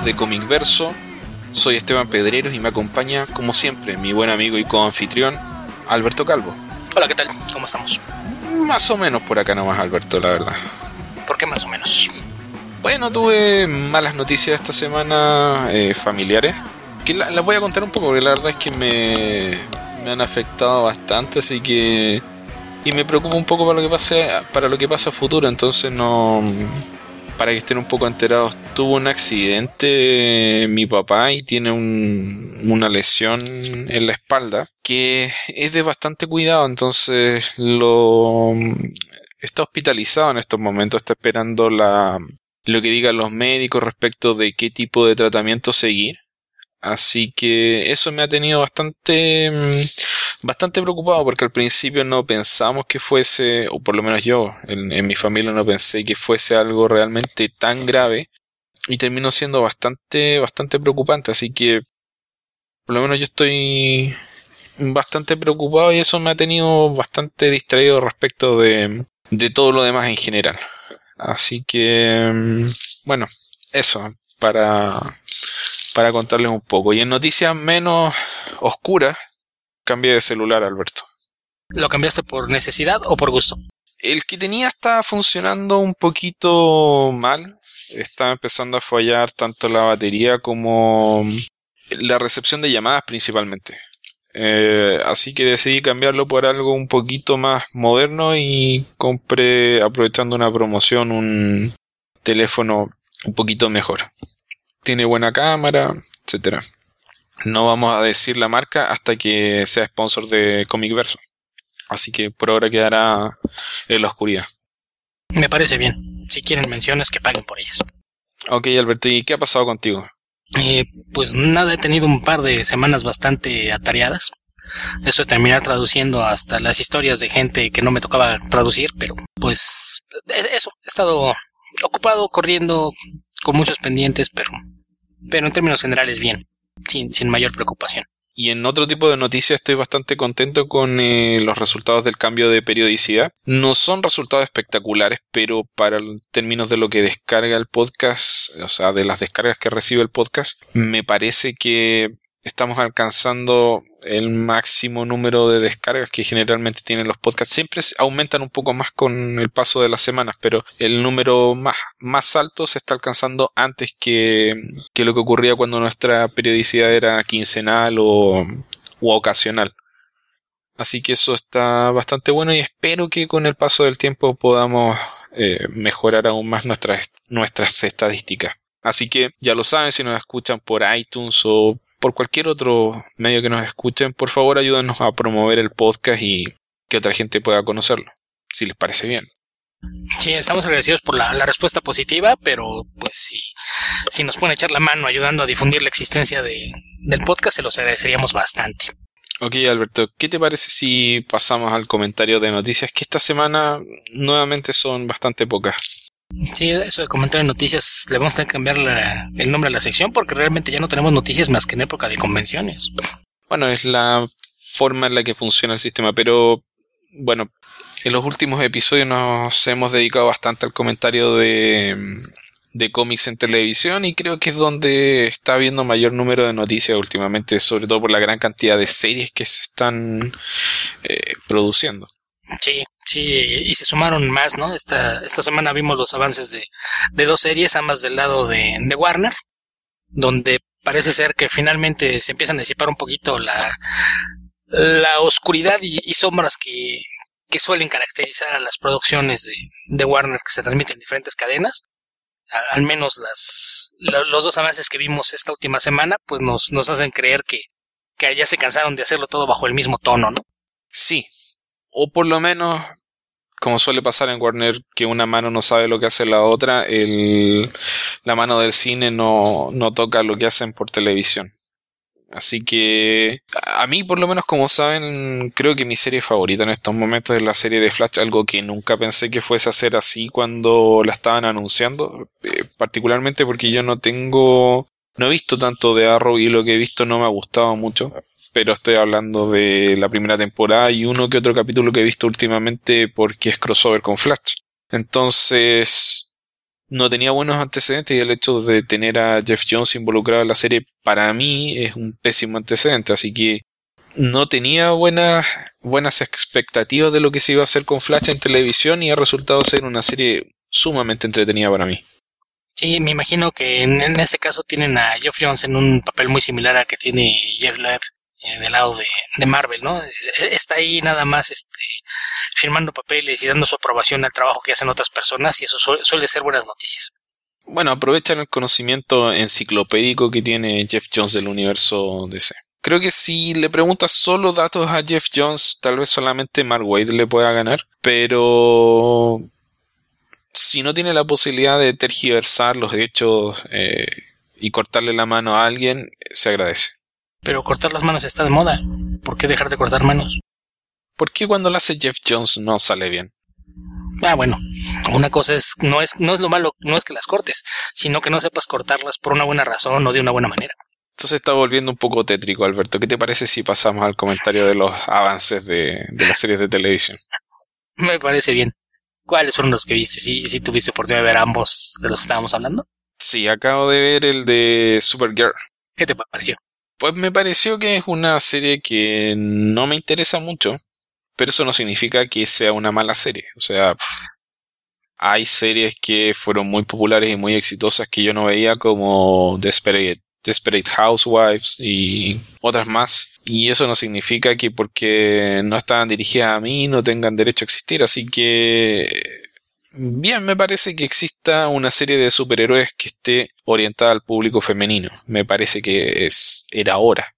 podcast de Comic Verso. Soy Esteban Pedreros y me acompaña, como siempre, mi buen amigo y coanfitrión, Alberto Calvo. Hola, ¿qué tal? ¿Cómo estamos? Más o menos por acá nomás, Alberto, la verdad. ¿Por qué más o menos? Bueno, tuve malas noticias esta semana, familiares, que las voy a contar un poco, porque la verdad es que me han afectado bastante, así que... Y me preocupa un poco para lo que pase a futuro, entonces no... Para que estén un poco enterados, tuvo un accidente mi papá y tiene una lesión en la espalda que es de bastante cuidado, entonces está hospitalizado en estos momentos, está esperando lo que digan los médicos respecto de qué tipo de tratamiento seguir. Así que eso me ha tenido bastante preocupado, porque al principio no pensamos que fuese, o por lo menos yo, en mi familia no pensé que fuese algo realmente tan grave, y terminó siendo bastante preocupante. Así que por lo menos yo estoy bastante preocupado y eso me ha tenido bastante distraído respecto de todo lo demás en general. Así que bueno, eso para contarles un poco. Y en noticias menos oscuras, cambié de celular, Alberto. ¿Lo cambiaste por necesidad o por gusto? El que tenía estaba funcionando un poquito mal. Estaba empezando a fallar tanto la batería como la recepción de llamadas principalmente. Así que decidí cambiarlo por algo un poquito más moderno y compré, aprovechando una promoción, un teléfono un poquito mejor. Tiene buena cámara, etcétera. No vamos a decir la marca hasta que sea sponsor de Comic Verso. Así que por ahora quedará en la oscuridad. Me parece bien. Si quieren menciones, que paguen por ellas. Ok, Alberto, ¿y qué ha pasado contigo? Pues nada, he tenido un par de semanas bastante atareadas. Eso de terminar traduciendo hasta las historias de gente que no me tocaba traducir, pero pues eso, he estado ocupado, corriendo, con muchos pendientes, pero en términos generales bien, sin mayor preocupación. Y en otro tipo de noticias estoy bastante contento con los resultados del cambio de periodicidad. No son resultados espectaculares, pero para términos de lo que descarga el podcast, o sea, de las descargas que recibe el podcast, me parece que estamos alcanzando el máximo número de descargas que generalmente tienen los podcasts. Siempre aumentan un poco más con el paso de las semanas, pero el número más alto se está alcanzando antes que lo que ocurría cuando nuestra periodicidad era quincenal u ocasional. Así que eso está bastante bueno y espero que con el paso del tiempo podamos mejorar aún más nuestras estadísticas. Así que ya lo saben, si nos escuchan por iTunes o por cualquier otro medio que nos escuchen, por favor ayúdenos a promover el podcast y que otra gente pueda conocerlo, si les parece bien. Sí, estamos agradecidos por la respuesta positiva, pero pues si nos pueden echar la mano ayudando a difundir la existencia del podcast, se los agradeceríamos bastante. Ok, Alberto, ¿qué te parece si pasamos al comentario de noticias? Que esta semana nuevamente son bastante pocas. Sí, eso de comentario de noticias, le vamos a tener que cambiar el nombre a la sección porque realmente ya no tenemos noticias más que en época de convenciones. Bueno, es la forma en la que funciona el sistema, pero bueno, en los últimos episodios nos hemos dedicado bastante al comentario de cómics en televisión y creo que es donde está habiendo mayor número de noticias últimamente, sobre todo por la gran cantidad de series que se están produciendo. Sí, y se sumaron más, ¿no? Esta semana vimos los avances de dos series, ambas del lado de Warner, donde parece ser que finalmente se empiezan a disipar un poquito la oscuridad y sombras que suelen caracterizar a las producciones de Warner que se transmiten en diferentes cadenas. Al menos los dos avances que vimos esta última semana, pues nos hacen creer que ya se cansaron de hacerlo todo bajo el mismo tono, ¿no? Sí. O por lo menos, como suele pasar en Warner, que una mano no sabe lo que hace la otra, la mano del cine no toca lo que hacen por televisión. Así que a mí, por lo menos, como saben, creo que mi serie favorita en estos momentos es la serie de Flash, algo que nunca pensé que fuese a ser así cuando la estaban anunciando, particularmente porque yo no he visto tanto de Arrow y lo que he visto no me ha gustado mucho. Pero estoy hablando de la primera temporada y uno que otro capítulo que he visto últimamente porque es crossover con Flash. Entonces, no tenía buenos antecedentes, y el hecho de tener a Jeff Jones involucrado en la serie para mí es un pésimo antecedente, así que no tenía buenas expectativas de lo que se iba a hacer con Flash en televisión, y ha resultado ser una serie sumamente entretenida para mí. Sí, me imagino que en este caso tienen a Jeff Jones en un papel muy similar al que tiene Jeff Loeb del lado de Marvel, ¿no? Está ahí nada más firmando papeles y dando su aprobación al trabajo que hacen otras personas, y eso suele ser buenas noticias. Bueno, aprovechan el conocimiento enciclopédico que tiene Jeff Jones del universo DC. Creo que si le preguntas solo datos a Jeff Jones, tal vez solamente Mark Waid le pueda ganar, pero si no tiene la posibilidad de tergiversar los hechos y cortarle la mano a alguien, se agradece. Pero cortar las manos está de moda. ¿Por qué dejar de cortar manos? ¿Por qué cuando lo hace Jeff Jones no sale bien? Bueno, una cosa no es lo malo, no es que las cortes, sino que no sepas cortarlas por una buena razón o de una buena manera. Entonces está volviendo un poco tétrico, Alberto. ¿Qué te parece si pasamos al comentario de los avances de las series de televisión? Me parece bien. ¿Cuáles fueron los que viste? ¿Sí tuviste oportunidad de ver ambos de los que estábamos hablando? Sí, acabo de ver el de Supergirl. ¿Qué te pareció? Pues me pareció que es una serie que no me interesa mucho, pero eso no significa que sea una mala serie. O sea, hay series que fueron muy populares y muy exitosas que yo no veía, como Desperate Housewives y otras más. Y eso no significa que porque no estaban dirigidas a mí no tengan derecho a existir. Así que bien, me parece que exista una serie de superhéroes que esté orientada al público femenino. Me parece que era hora.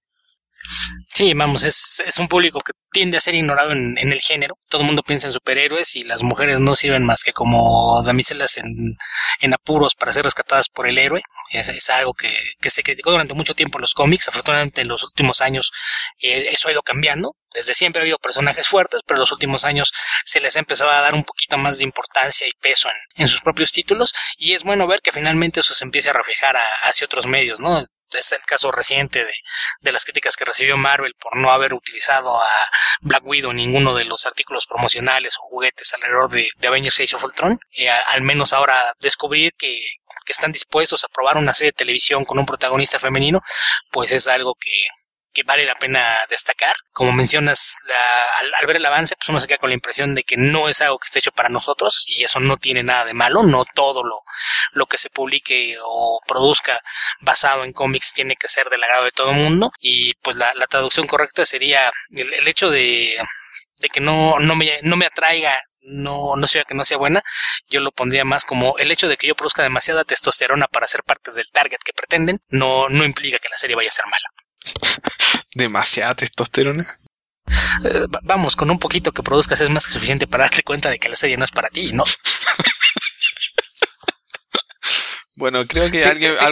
Sí, vamos, es un público que tiende a ser ignorado en el género. Todo el mundo piensa en superhéroes y las mujeres no sirven más que como damiselas en apuros para ser rescatadas por el héroe. Es algo que se criticó durante mucho tiempo en los cómics. Afortunadamente en los últimos años eso ha ido cambiando. Desde siempre ha habido personajes fuertes, pero en los últimos años se les ha empezado a dar un poquito más de importancia y peso en sus propios títulos, y es bueno ver que finalmente eso se empiece a reflejar hacia otros medios, ¿no? Este es el caso reciente de las críticas que recibió Marvel por no haber utilizado a Black Widow en ninguno de los artículos promocionales o juguetes alrededor de Avengers Age of Ultron. Al menos ahora descubrir que están dispuestos a probar una serie de televisión con un protagonista femenino, pues es algo que vale la pena destacar. Como mencionas, al ver el avance, pues uno se queda con la impresión de que no es algo que esté hecho para nosotros, y eso no tiene nada de malo. No todo lo que se publique o produzca basado en cómics tiene que ser del agrado de todo el mundo, y pues la traducción correcta sería el hecho de que no me atraiga, no sea que no sea buena. Yo lo pondría más como el hecho de que yo produzca demasiada testosterona para ser parte del target que pretenden, no implica que la serie vaya a ser mala. ¿Demasiada testosterona? Vamos, con un poquito que produzcas es más que suficiente para darte cuenta de que la serie no es para ti, ¿no? Bueno, creo que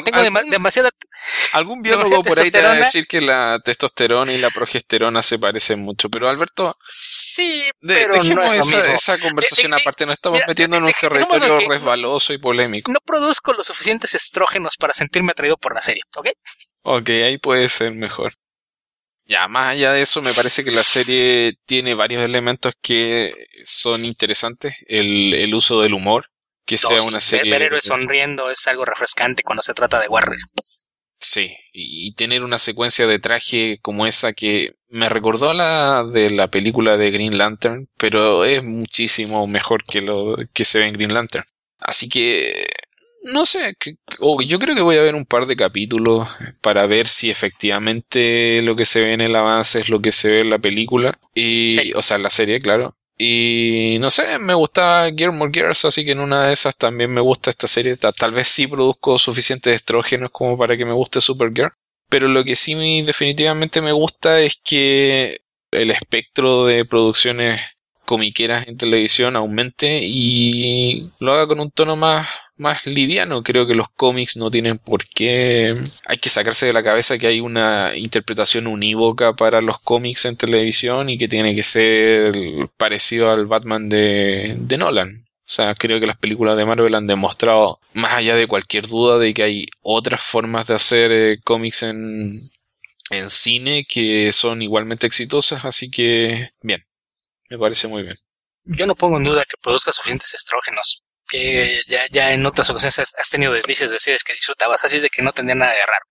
algún biólogo por ahí te va a decir que la testosterona y la progesterona se parecen mucho, pero Alberto, sí, pero dejemos no es lo mismo. esa conversación aparte. Nos estamos metiendo en un territorio resbaloso y polémico. No produzco los suficientes estrógenos para sentirme atraído por la serie, ¿ok? Ok, ahí puede ser mejor. Ya, más allá de eso, me parece que la serie tiene varios elementos que son interesantes. El uso del humor, que sea una serie... Ver héroes sonriendo es algo refrescante cuando se trata de Warriors. Sí, y tener una secuencia de traje como esa que me recordó a la de la película de Green Lantern, pero es muchísimo mejor que lo que se ve en Green Lantern. Así que... no sé, yo creo que voy a ver un par de capítulos para ver si efectivamente lo que se ve en el avance es lo que se ve en la película. Sí. O sea, en la serie, claro. Y no sé, me gusta Gilmore Girls, así que en una de esas también me gusta esta serie. Tal vez sí produzco suficientes estrógenos como para que me guste Supergirl. Pero lo que sí definitivamente me gusta es que el espectro de producciones comiqueras en televisión aumente y lo haga con un tono más liviano. Creo que los cómics no tienen por qué... hay que sacarse de la cabeza que hay una interpretación unívoca para los cómics en televisión y que tiene que ser parecido al Batman de Nolan. O sea, creo que las películas de Marvel han demostrado, más allá de cualquier duda, de que hay otras formas de hacer cómics en cine que son igualmente exitosas. Así que, bien, me parece muy bien. Yo no pongo en duda que produzca suficientes estrógenos. que ya en otras ocasiones has tenido deslices de series que disfrutabas, así es de que no tendría nada de raro.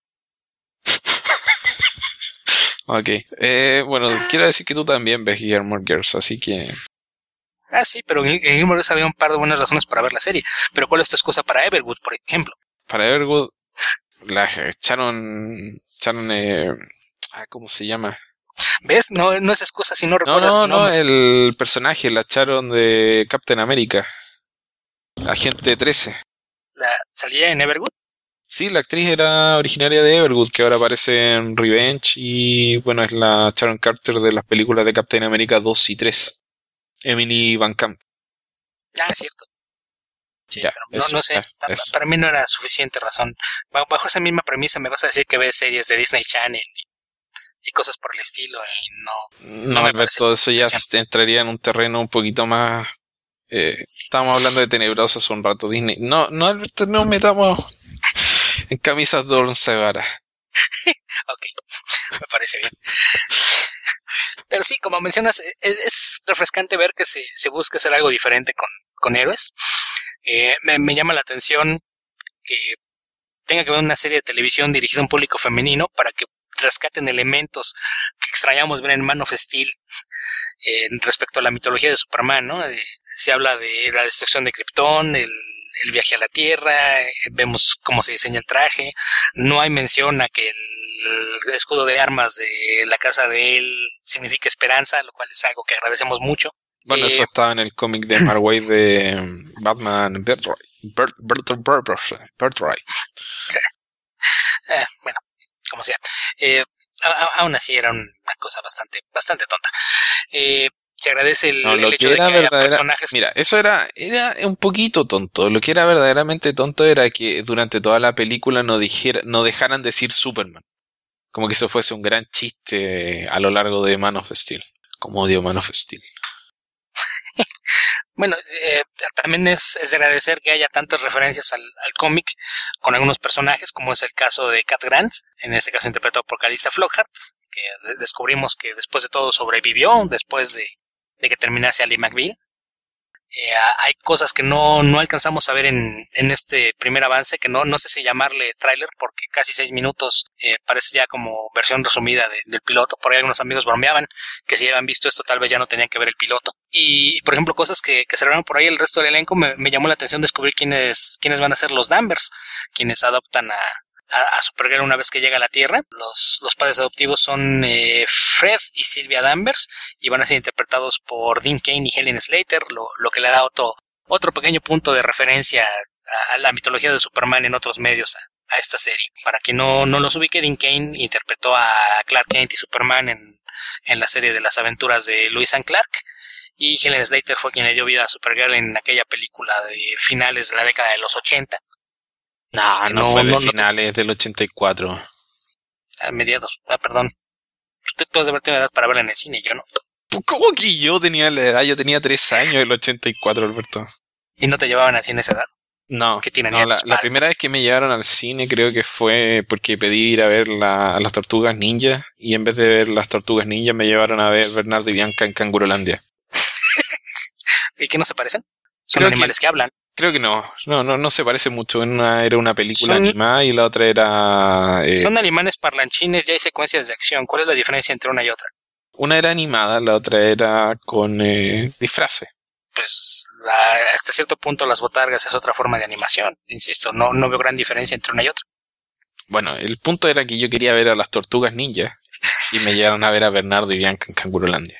Ok. Bueno, quiero decir que tú también ves Gilmore Girls, así que... Ah, sí, pero en Gilmore Girls había un par de buenas razones para ver la serie. Pero ¿cuál es tu excusa para Everwood, por ejemplo? Para Everwood, la echaron... ¿cómo se llama? ¿Ves? No es excusa si no No, recuerdas su nombre. el personaje la echaron de Captain America. Agente 13. ¿Salía en Everwood? Sí, la actriz era originaria de Everwood, que ahora aparece en Revenge y, bueno, es la Sharon Carter de las películas de Captain America 2 y 3. Emily Van Camp. Ah, es cierto. Sí, Ya, pero no sé, para mí no era suficiente razón. Bajo esa misma premisa me vas a decir que ves series de Disney Channel y cosas por el estilo y no me parece. Todo eso ya entraría en un terreno un poquito más... estábamos hablando de Tenebroso hace un rato, Disney. No, Alberto, no metamos en camisas de once varas. Ok, me parece bien. Pero sí, como mencionas, es refrescante ver que se busca hacer algo diferente con héroes. Me llama la atención que tenga que ver una serie de televisión dirigida a un público femenino para que rescaten elementos que extrañamos ver en Man of Steel respecto a la mitología de Superman, ¿no? Se habla de la destrucción de Krypton, el viaje a la Tierra, vemos cómo se diseña el traje, no hay mención a que el escudo de armas de la casa de él significa esperanza, lo cual es algo que agradecemos mucho. Bueno, eso estaba en el cómic de Mark Waid de Batman Birthright. Bueno, como sea. Aún así era una cosa bastante tonta. Se agradece el hecho de que haya personajes... Mira, eso era un poquito tonto. Lo que era verdaderamente tonto era que durante toda la película no dejaran decir Superman. Como que eso fuese un gran chiste a lo largo de Man of Steel. Como odio Man of Steel. Bueno, también es de agradecer que haya tantas referencias al cómic con algunos personajes, como es el caso de Cat Grant, en este caso interpretado por Calista Flockhart, que descubrimos que después de todo sobrevivió, después de que terminase Ali McBeal. Hay cosas que no alcanzamos a ver en este primer avance, que no sé si llamarle tráiler, porque casi 6 minutos parece ya como versión resumida del piloto. Por ahí algunos amigos bromeaban que si habían visto esto tal vez ya no tenían que ver el piloto. Y por ejemplo cosas que se revelaron por ahí el resto del elenco, me llamó la atención descubrir quiénes van a ser los Danvers, quienes adoptan a Supergirl una vez que llega a la Tierra. Los padres adoptivos son Fred y Sylvia Danvers y van a ser interpretados por Dean Cain y Helen Slater, lo que le da otro pequeño punto de referencia a la mitología de Superman en otros medios a esta serie. Para quien no los ubique, Dean Cain interpretó a Clark Kent y Superman en la serie de las aventuras de Lois and Clark, y Helen Slater fue quien le dio vida a Supergirl en aquella película de finales de la década de los 80. No fue de finales del 84. A mediados, perdón. Tú has de haber tenido edad para verla en el cine, yo no. ¿Cómo que yo tenía la edad? Yo tenía 3 años el 84, Alberto. ¿Y no te llevaban al cine esa edad? No, la primera vez que me llevaron al cine creo que fue porque pedí ir a ver las Tortugas Ninja, y en vez de ver las Tortugas Ninja me llevaron a ver Bernardo y Bianca en Cangurolandia. ¿Y qué no se parecen? Son animales que hablan. Creo que no se parece mucho. Una era una película animada y la otra era... Son animales parlanchines y hay secuencias de acción. ¿Cuál es la diferencia entre una y otra? Una era animada, la otra era con disfraces. Pues hasta cierto punto las botargas es otra forma de animación. Insisto, no veo gran diferencia entre una y otra. Bueno, el punto era que yo quería ver a las Tortugas Ninja y me llevaron a ver a Bernardo y Bianca en Cangurolandia.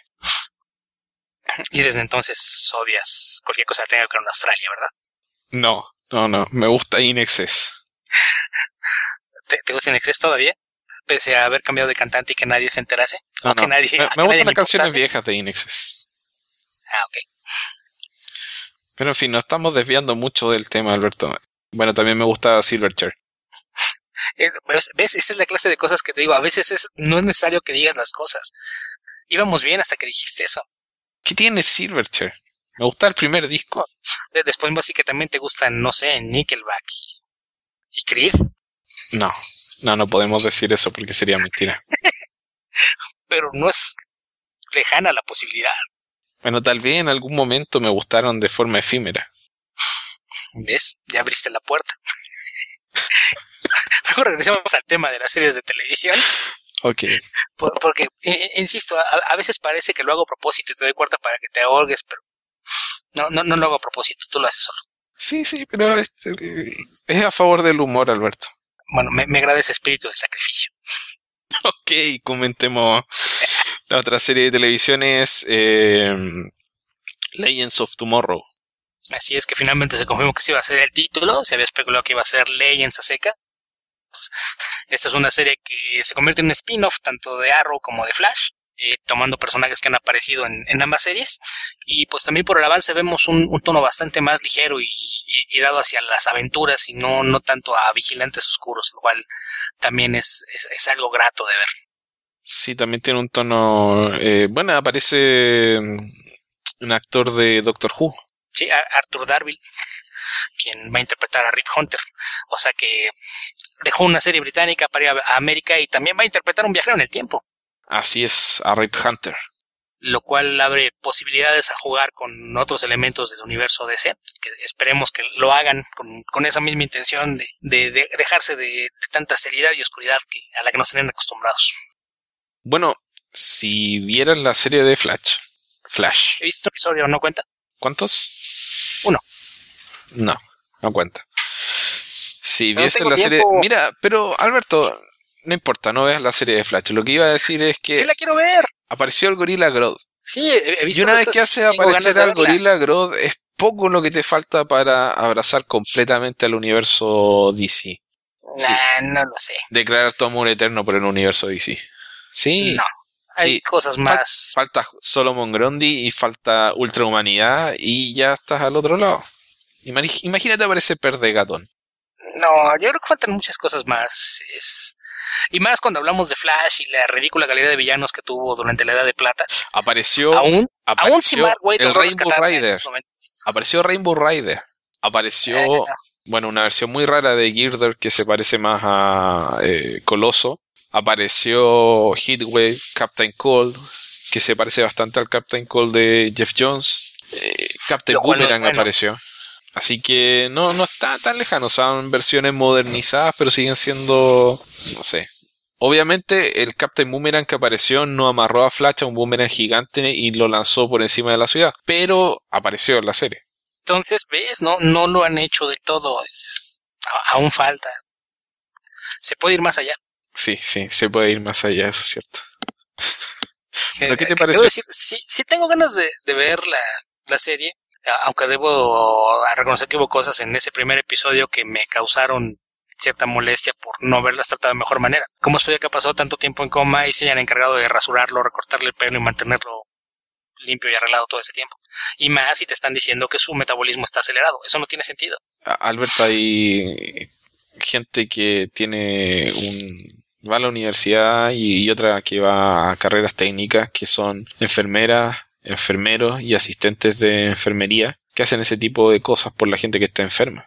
Y desde entonces odias cualquier cosa que tenga que ver con Australia, ¿verdad? No, me gusta In Excess. ¿Te gusta In Excess todavía? Pese a haber cambiado de cantante y que nadie se enterase. No. Me gustan las canciones viejas de In Excess. Ok. Pero en fin, nos estamos desviando mucho del tema, Alberto. Bueno, también me gusta Silverchair. ¿Ves? Esa es la clase de cosas que te digo. A veces no es necesario que digas las cosas. Íbamos bien hasta que dijiste eso. ¿Qué tiene Silverchair? Me gusta el primer disco. Después así que también te gustan, no sé, Nickelback y Creed. No podemos decir eso porque sería mentira. Pero no es lejana la posibilidad. Bueno, tal vez en algún momento me gustaron de forma efímera. ¿Ves? Ya abriste la puerta. Luego regresemos al tema de las series de televisión. Ok. Porque, insisto, a veces parece que lo hago a propósito y te doy cuarta para que te ahogues, pero no lo hago a propósito, tú lo haces solo. Sí, pero es a favor del humor, Alberto. Bueno, me agrada ese espíritu de sacrificio. Ok, comentemos. La otra serie de televisión es Legends of Tomorrow. Así es que finalmente se confirmó que sí iba a ser el título, se había especulado que iba a ser Legends a seca. Esta es una serie que se convierte en un spin-off tanto de Arrow como de Flash, tomando personajes que han aparecido en ambas series, y pues también por el avance vemos un tono bastante más ligero y dado hacia las aventuras y no tanto a vigilantes oscuros, lo cual también es algo grato de ver. Sí, también tiene un tono... bueno, aparece un actor de Doctor Who. Sí, Arthur Darvill, quien va a interpretar a Rip Hunter, o sea que dejó una serie británica para ir a América y también va a interpretar un viajero en el tiempo. Así es, a Rip Hunter. Lo cual abre posibilidades a jugar con otros elementos del universo DC, que esperemos que lo hagan con esa misma intención de dejarse de tanta seriedad y oscuridad a la que nos tienen acostumbrados. Bueno, si vieras la serie de Flash. He visto un episodio, ¿no cuenta? ¿Cuántos? 1. No cuenta. Si Pero vieses la serie... Mira, pero Alberto, no importa, no veas la serie de Flash. Lo que iba a decir es que... ¡Sí la quiero ver! Apareció el Gorilla Grodd. Sí, he visto. Y una vez que hace aparecer al Gorilla Grodd, es poco lo que te falta para abrazar completamente al universo DC. Sí. No lo sé. Declarar tu amor eterno por el universo DC. Sí. No. Hay cosas más. Falta Solomon Grundy y falta Ultrahumanidad y ya estás al otro lado. Imagínate aparecer Perdegatón. No, yo creo que faltan muchas cosas más. Y más cuando hablamos de Flash y la ridícula calidad de villanos que tuvo durante la Edad de Plata. Apareció el Rainbow Rider. Apareció Rainbow Rider. Apareció, una versión muy rara de Girder que se parece más a Coloso. Apareció Heatwave, Captain Cold, que se parece bastante al Captain Cold de Jeff Jones. Captain Boomerang apareció. Así que no está tan lejano. Son versiones modernizadas, pero siguen siendo, no sé. Obviamente el Captain Boomerang que apareció no amarró a Flash a un boomerang gigante y lo lanzó por encima de la ciudad, pero apareció en la serie. Entonces, ¿ves? No lo han hecho del todo. Aún falta. Se puede ir más allá. Sí, se puede ir más allá, eso es cierto. ¿Pero qué te pareció? Debo decir, sí tengo ganas de ver la serie, aunque debo reconocer que hubo cosas en ese primer episodio que me causaron cierta molestia por no haberlas tratado de mejor manera. ¿Cómo es que ha pasado tanto tiempo en coma y se hayan encargado de rasurarlo, recortarle el pelo y mantenerlo limpio y arreglado todo ese tiempo? Y más si te están diciendo que su metabolismo está acelerado. Eso no tiene sentido. Alberto, hay gente que va a la universidad y otra que va a carreras técnicas que son enfermeras, enfermeros y asistentes de enfermería que hacen ese tipo de cosas por la gente que está enferma.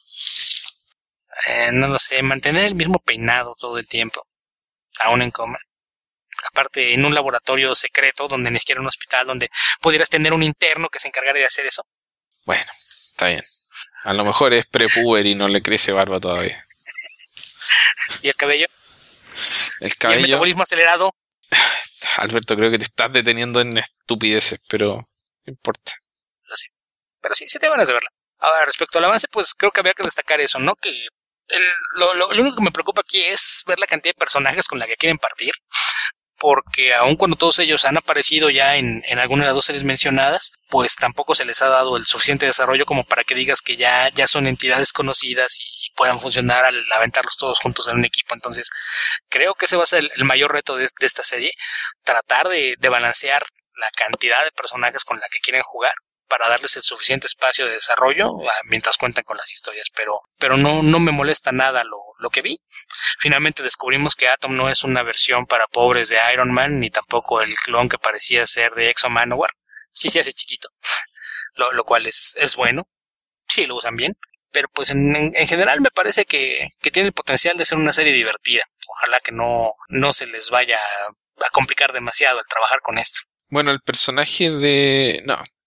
No lo sé, mantener el mismo peinado todo el tiempo, aún en coma. Aparte, en un laboratorio secreto, donde ni siquiera un hospital, donde pudieras tener un interno que se encargara de hacer eso. Bueno, está bien. A lo mejor es prepuber y no le crece barba todavía. ¿Y el cabello? El cabello. ¿Y el metabolismo acelerado? Alberto, creo que te estás deteniendo en estupideces, pero no importa. Lo sé. Pero sí te van a verla. Ahora, respecto al avance, pues creo que habría que destacar eso, ¿no? Que lo único que me preocupa aquí es ver la cantidad de personajes con la que quieren partir, porque aun cuando todos ellos han aparecido ya en alguna de las dos series mencionadas, pues tampoco se les ha dado el suficiente desarrollo como para que digas que ya son entidades conocidas y puedan funcionar al aventarlos todos juntos en un equipo. Entonces, creo que ese va a ser el mayor reto de esta serie, tratar de balancear la cantidad de personajes con la que quieren jugar para darles el suficiente espacio de desarrollo mientras cuentan con las historias, pero no me molesta nada lo que vi. Finalmente descubrimos que Atom no es una versión para pobres de Iron Man, ni tampoco el clon que parecía ser de Exo Manowar. Sí se hace chiquito, lo cual es bueno, sí lo usan bien, pero pues en general me parece que tiene el potencial de ser una serie divertida. Ojalá que no se les vaya a complicar demasiado el trabajar con esto. Bueno, el personaje de...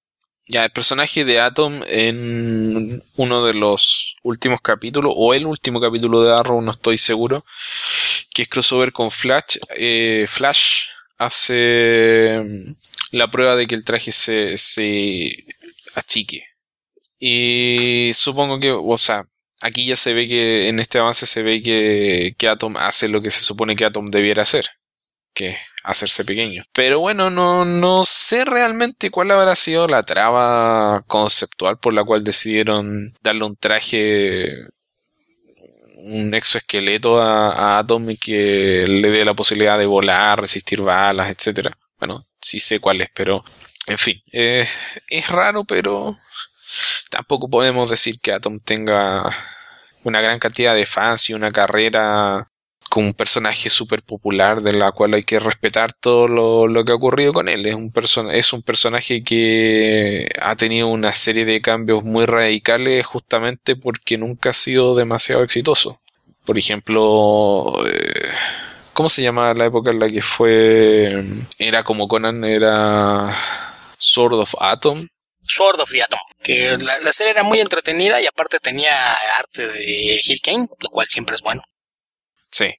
Ya, el personaje de Atom en uno de los últimos capítulos, o el último capítulo de Arrow, no estoy seguro, que es crossover con Flash, Flash hace la prueba de que el traje se achique. Y supongo que, o sea, aquí ya se ve que en este avance se ve que Atom hace lo que se supone que Atom debiera hacer, que hacerse pequeño. Pero bueno, no sé realmente cuál habrá sido la trama conceptual por la cual decidieron darle un traje, un exoesqueleto a Atom y que le dé la posibilidad de volar, resistir balas, etcétera. Bueno, sí sé cuál es, pero en fin, es raro, pero tampoco podemos decir que Atom tenga una gran cantidad de fans y una carrera con un personaje súper popular de la cual hay que respetar todo lo que ha ocurrido con él. Es un personaje que ha tenido una serie de cambios muy radicales justamente porque nunca ha sido demasiado exitoso. Por ejemplo, ¿cómo se llama la época en la que era como Conan, era Sword of Atom? Sword of the Atom, que la serie era muy entretenida y aparte tenía arte de Gil Kane, lo cual siempre es bueno. Sí.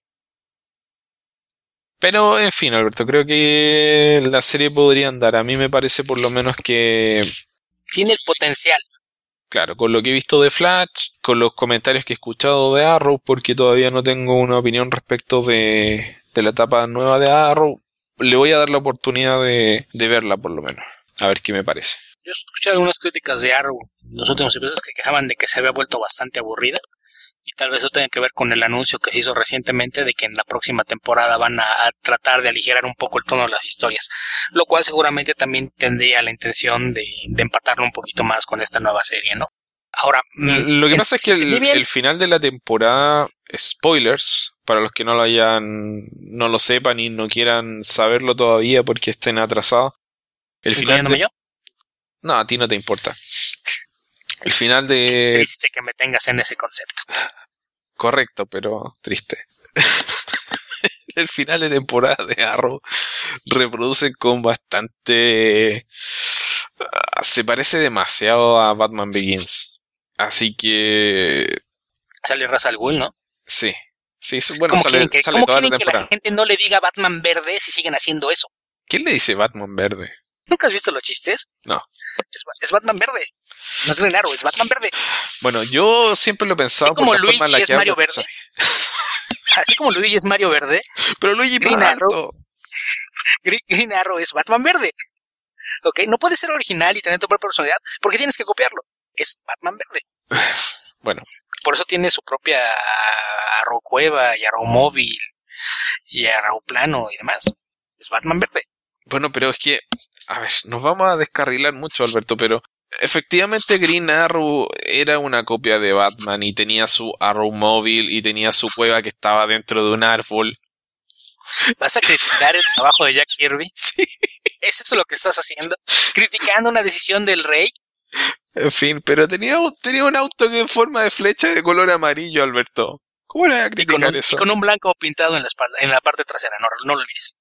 Pero, en fin, Alberto, creo que la serie podría andar. A mí me parece por lo menos que, Tiene el potencial. claro, con lo que he visto de Flash, con los comentarios que he escuchado de Arrow, porque todavía no tengo una opinión respecto de la etapa nueva de Arrow, le voy a dar la oportunidad de verla por lo menos. A ver qué me parece. Yo escuché algunas críticas de Arrow en los últimos episodios que quejaban de que se había vuelto bastante aburrida. Y tal vez eso tenga que ver con el anuncio que se hizo recientemente de que en la próxima temporada van a tratar de aligerar un poco el tono de las historias. Lo cual seguramente también tendría la intención de empatarlo un poquito más con esta nueva serie, ¿no? Ahora, Lo que pasa es que el final de la temporada, spoilers, para los que no lo sepan y no quieran saberlo todavía porque estén atrasados. El final yo. No, a ti no te importa. El final de... Qué triste que me tengas en ese concepto. Correcto, pero triste. El final de temporada de Arrow reproduce con bastante... se parece demasiado a Batman Begins. Así que... Sale Ra's al Ghul, ¿no? Sí. Bueno, ¿Cómo sale toda la quieren que temporada. la gente no le diga Batman verde si siguen haciendo eso? ¿Quién le dice Batman verde? ¿Nunca has visto los chistes? No. Es Batman verde. No es Green Arrow, es Batman verde. Bueno, yo siempre lo he pensado por la Luigi forma en la que Mario Verde. Así como Luigi es Mario Verde. Pero Luigi Green Arrow. Green Arrow es Batman verde. ¿Ok? No puedes ser original y tener tu propia personalidad porque tienes que copiarlo. Es Batman verde. Bueno. Por eso tiene su propia Arrow Cueva y Arrow Móvil y Arrow Plano y demás. Es Batman verde. Bueno, pero es que, a ver, nos vamos a descarrilar mucho, Alberto, pero efectivamente Green Arrow era una copia de Batman y tenía su Arrow móvil y tenía su cueva que estaba dentro de un árbol. ¿Vas a criticar el trabajo de Jack Kirby? Sí. ¿Es eso lo que estás haciendo? ¿Criticando una decisión del rey? En fin, pero tenía un auto que en forma de flecha de color amarillo, Alberto. ¿Cómo le voy a criticar eso? Y con un blanco pintado en la espalda, en la parte trasera, no lo olvides.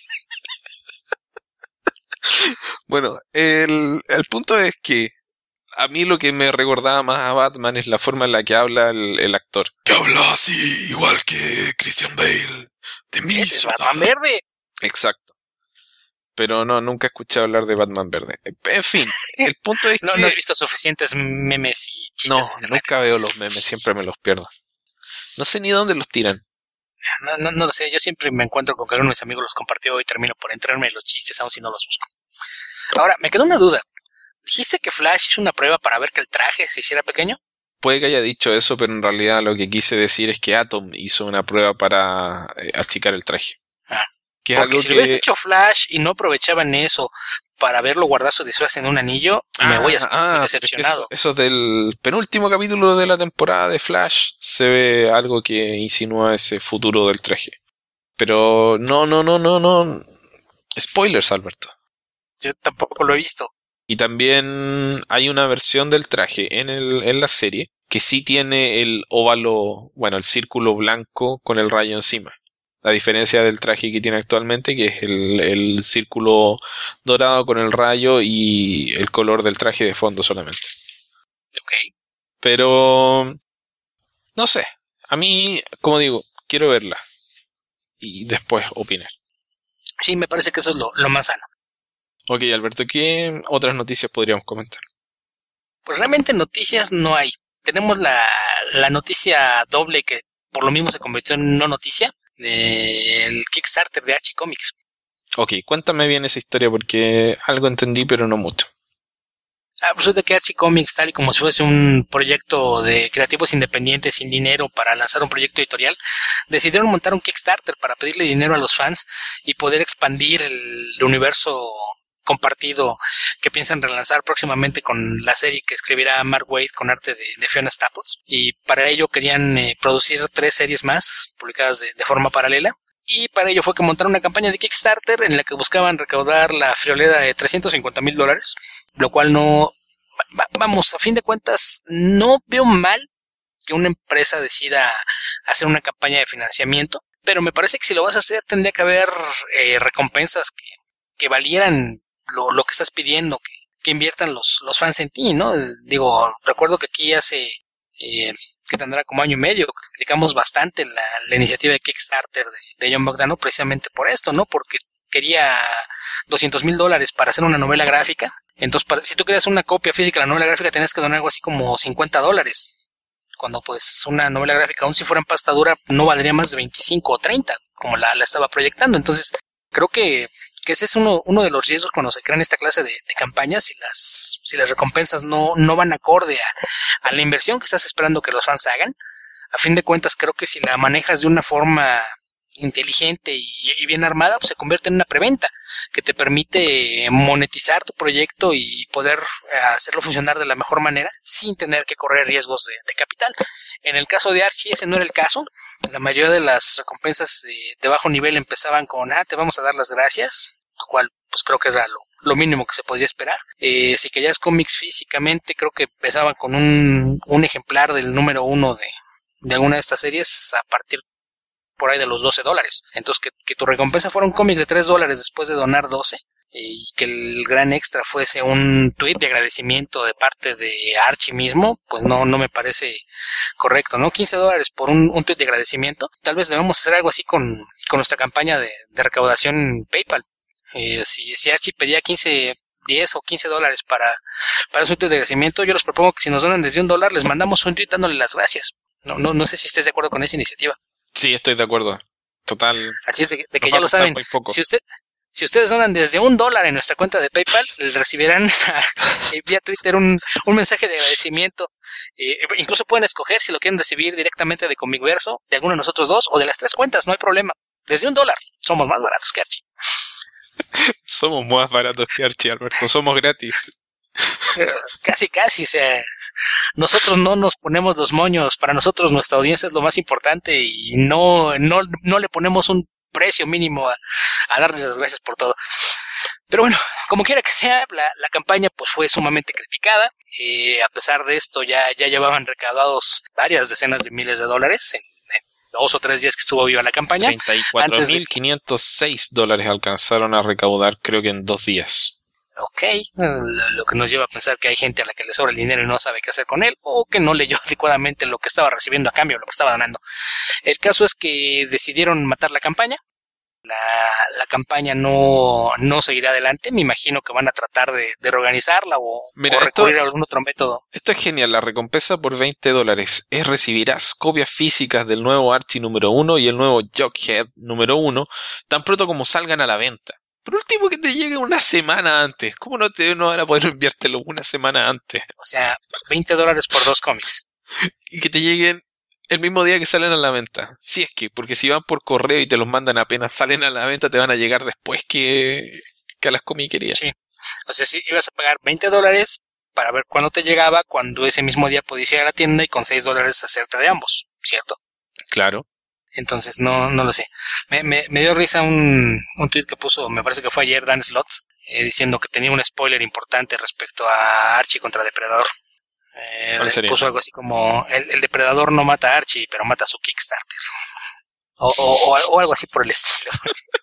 Bueno, el punto es que a mí lo que me recordaba más a Batman es la forma en la que habla el actor. Que habla así, igual que Christian Bale. De mí, es Batman verde. Exacto. Pero no, nunca escuché hablar de Batman verde. En fin, el punto es que... No has visto suficientes memes y chistes. No, nunca veo los memes, siempre me los pierdo. No sé ni dónde los tiran. No lo sé, yo siempre me encuentro con que alguno de mis amigos los compartió y termino por entrarme en los chistes, aun si no los busco. Ahora, me quedó una duda. ¿Dijiste que Flash hizo una prueba para ver que el traje se hiciera pequeño? Puede que haya dicho eso, pero en realidad lo que quise decir es que Atom hizo una prueba para achicar el traje. Que es algo si lo hubieras hecho Flash y no aprovechaban eso para verlo guardar su disfraz en un anillo, me voy a sentir decepcionado. Eso del penúltimo capítulo de la temporada de Flash se ve algo que insinúa ese futuro del traje. Pero no. Spoilers, Alberto. Yo tampoco lo he visto. Y también hay una versión del traje en la serie que sí tiene el óvalo, bueno, el círculo blanco con el rayo encima. A diferencia del traje que tiene actualmente, que es el círculo dorado con el rayo y el color del traje de fondo solamente. Ok. Pero, no sé. A mí, como digo, quiero verla y después opinar. Sí, me parece que eso es lo más sano. Ok, Alberto, ¿qué otras noticias podríamos comentar? Pues realmente noticias no hay. Tenemos la noticia doble que por lo mismo se convirtió en no noticia del Kickstarter de Archie Comics. Ok, cuéntame bien esa historia porque algo entendí, pero no mucho. Resulta que Archie Comics, tal y como si fuese un proyecto de creativos independientes sin dinero para lanzar un proyecto editorial, decidieron montar un Kickstarter para pedirle dinero a los fans y poder expandir el universo compartido que piensan relanzar próximamente con la serie que escribirá Mark Waid con arte de Fiona Staples. Y para ello querían producir 3 series más publicadas de forma paralela. Y para ello fue que montaron una campaña de Kickstarter en la que buscaban recaudar la friolera de $350,000, lo cual no, vamos, a fin de cuentas, no veo mal que una empresa decida hacer una campaña de financiamiento, pero me parece que si lo vas a hacer tendría que haber recompensas que valieran lo que estás pidiendo, que inviertan los fans en ti, ¿no? Digo, recuerdo que aquí hace que tendrá como año y medio, criticamos bastante la iniciativa de Kickstarter de John Bogdano precisamente por esto, ¿no? Porque quería $200,000 para hacer una novela gráfica. Entonces, si tú querías una copia física de la novela gráfica, tenías que donar algo así como $50. Cuando pues una novela gráfica, aun si fuera en pasta dura, no valdría más de 25 o 30, como la estaba proyectando. Entonces, creo que ese es uno de los riesgos cuando se crean esta clase de campañas, si las recompensas no van acorde a la inversión que estás esperando que los fans hagan. A fin de cuentas, creo que si la manejas de una forma inteligente y bien armada, pues se convierte en una preventa que te permite monetizar tu proyecto y poder hacerlo funcionar de la mejor manera sin tener que correr riesgos de capital. En el caso de Archie ese no era el caso. La mayoría de las recompensas de bajo nivel empezaban con te vamos a dar las gracias, lo cual pues creo que era lo mínimo que se podía esperar. Si querías cómics físicamente, creo que empezaban con un ejemplar del número 1 de alguna de estas series a partir por ahí de los $12. Entonces, que tu recompensa fuera un cómic de $3 después de donar 12 y que el gran extra fuese un tweet de agradecimiento de parte de Archie mismo, pues no me parece correcto, ¿no? $15 por un tweet de agradecimiento. Tal vez debemos hacer algo así con nuestra campaña de recaudación en PayPal. Si Archie pedía 10 o $15 para su tweet de agradecimiento, yo les propongo que si nos donan desde $1, les mandamos un tweet dándole las gracias. No sé si estés de acuerdo con esa iniciativa. Sí, estoy de acuerdo. Total. Así es de que ya lo saben. Si ustedes donan desde $1 en nuestra cuenta de PayPal, recibirán vía Twitter un mensaje de agradecimiento. Incluso pueden escoger si lo quieren recibir directamente de Comicverso, de alguno de nosotros dos, o de las 3 cuentas, no hay problema. Desde $1. Somos más baratos que Archie. Somos más baratos que Archie, Alberto. Somos gratis. Casi, o sea, nosotros no nos ponemos los moños, para nosotros nuestra audiencia es lo más importante y no le ponemos un precio mínimo a darles las gracias por todo. Pero bueno, como quiera que sea, la campaña pues fue sumamente criticada. A pesar de esto, ya llevaban recaudados varias decenas de miles de dólares en 2 o 3 días que estuvo viva la campaña. $34,506 alcanzaron a recaudar, creo que en 2 días. Ok, lo que nos lleva a pensar que hay gente a la que le sobra el dinero y no sabe qué hacer con él, o que no leyó adecuadamente lo que estaba recibiendo a cambio, lo que estaba ganando. El caso es que decidieron matar la campaña. La campaña no seguirá adelante. Me imagino que van a tratar de reorganizarla o recurrir a algún otro método. Esto es genial. La recompensa por $20 es recibirás copias físicas del nuevo Archie número 1 y el nuevo Jughead número 1 tan pronto como salgan a la venta. Por último, que te llegue una semana antes. ¿Cómo no van a poder enviártelo una semana antes? O sea, $20 por 2 cómics. Y que te lleguen el mismo día que salen a la venta. Si es que, porque si van por correo y te los mandan apenas salen a la venta, te van a llegar después que a las comiquerías. Sí. O sea, si ibas a pagar $20 para ver cuándo te llegaba, cuando ese mismo día podías ir a la tienda y con $6 hacerte de ambos, ¿cierto? Claro. Entonces, no lo sé. Me dio risa un tweet que puso, me parece que fue ayer, Dan Slots, diciendo que tenía un spoiler importante respecto a Archie contra Depredador. Puso algo así como, el Depredador no mata a Archie, pero mata a su Kickstarter. o algo así por el estilo.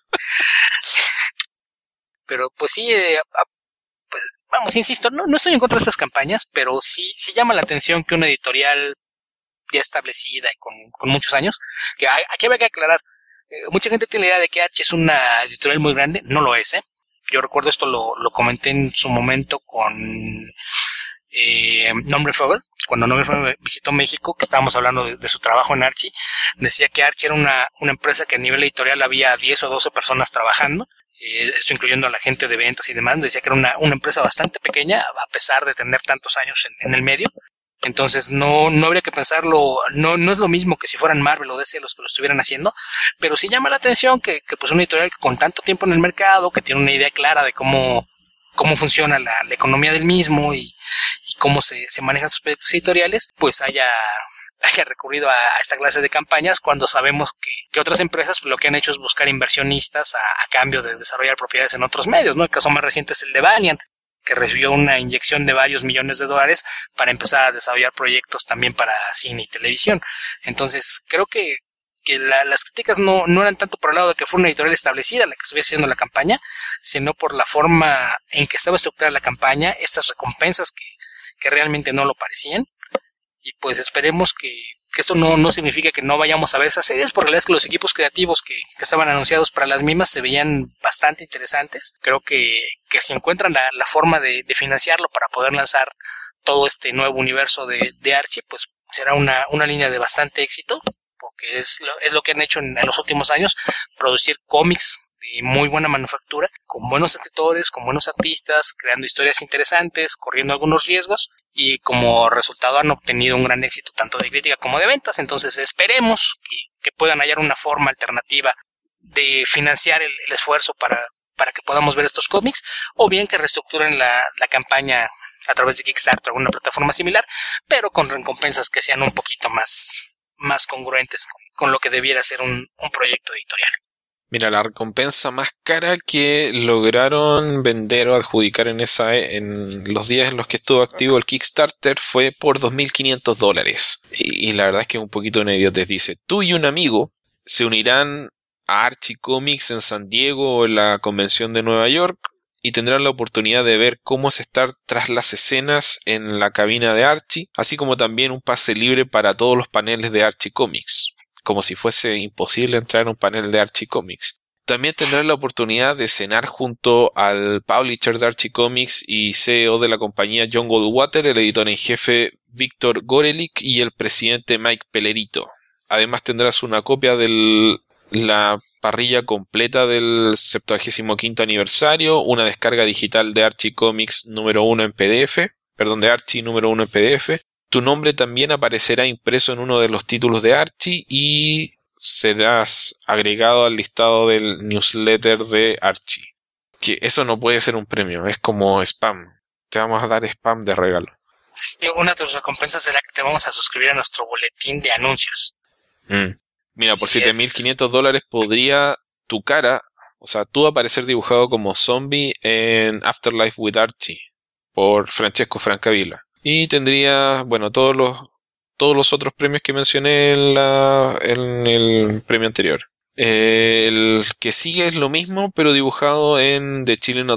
Pero pues sí, pues, vamos, insisto, no estoy en contra de estas campañas, pero sí llama la atención que una editorial ya establecida y con muchos años, que aquí había que aclarar, mucha gente tiene la idea de que Archie es una editorial muy grande, no lo es, Yo recuerdo esto, lo comenté en su momento con Nombre Fogel, cuando Nombre Fogel visitó México, que estábamos hablando de su trabajo en Archie, decía que Archie era una empresa que a nivel editorial había 10 o 12 personas trabajando, esto incluyendo a la gente de ventas y demás. Decía que era una empresa bastante pequeña, a pesar de tener tantos años en el medio. Entonces no habría que pensarlo, no es lo mismo que si fueran Marvel o DC los que lo estuvieran haciendo, pero sí llama la atención que pues una editorial con tanto tiempo en el mercado, que tiene una idea clara de cómo funciona la economía del mismo y cómo se manejan sus proyectos editoriales, pues haya recurrido a esta clase de campañas, cuando sabemos que otras empresas lo que han hecho es buscar inversionistas a cambio de desarrollar propiedades en otros medios, ¿no? El caso más reciente es el de Valiant, que recibió una inyección de varios millones de dólares para empezar a desarrollar proyectos también para cine y televisión. Entonces, creo que las críticas no eran tanto por el lado de que fue una editorial establecida la que estuviera haciendo la campaña, sino por la forma en que estaba estructurada la campaña, estas recompensas que realmente no lo parecían. Y pues esperemos que esto no signifique que no vayamos a ver esas series, porque la verdad es que los equipos creativos que estaban anunciados para las mismas se veían bastante interesantes. Creo que si encuentran la forma de financiarlo para poder lanzar todo este nuevo universo de Archie, pues será una línea de bastante éxito, porque es lo que han hecho en los últimos años, producir cómics de muy buena manufactura, con buenos escritores, con buenos artistas, creando historias interesantes, corriendo algunos riesgos, y como resultado han obtenido un gran éxito tanto de crítica como de ventas. Entonces esperemos que puedan hallar una forma alternativa de financiar el esfuerzo para que podamos ver estos cómics, o bien que reestructuren la campaña a través de Kickstarter o alguna plataforma similar, pero con recompensas que sean un poquito más congruentes con lo que debiera ser un proyecto editorial. Mira, la recompensa más cara que lograron vender o adjudicar en los días en los que estuvo activo el Kickstarter fue por $2.500. Y la verdad es que es un poquito una idiotez. Dice: tú y un amigo se unirán a Archie Comics en San Diego o en la convención de Nueva York y tendrán la oportunidad de ver cómo es estar tras las escenas en la cabina de Archie, así como también un pase libre para todos los paneles de Archie Comics, como si fuese imposible entrar a un panel de Archie Comics. También tendrán la oportunidad de cenar junto al publisher de Archie Comics y CEO de la compañía, John Goldwater, el editor en jefe Víctor Gorelick y el presidente Mike Pellerito. Además tendrás una copia de la parrilla completa del 75º aniversario, una descarga digital de Archie Comics número 1 en PDF, de Archie número 1 en PDF. Tu nombre también aparecerá impreso en uno de los títulos de Archie y serás agregado al listado del newsletter de Archie. Que eso no puede ser un premio, es como spam. Te vamos a dar spam de regalo. Sí, una de tus recompensas será que te vamos a suscribir a nuestro boletín de anuncios. Mira, por $7.500 podría tu cara, o sea, tú aparecer dibujado como zombie en Afterlife with Archie por Francesco Francavilla. Y tendría, bueno, todos los otros premios que mencioné en el premio anterior. El que sigue es lo mismo, pero dibujado en The Chilling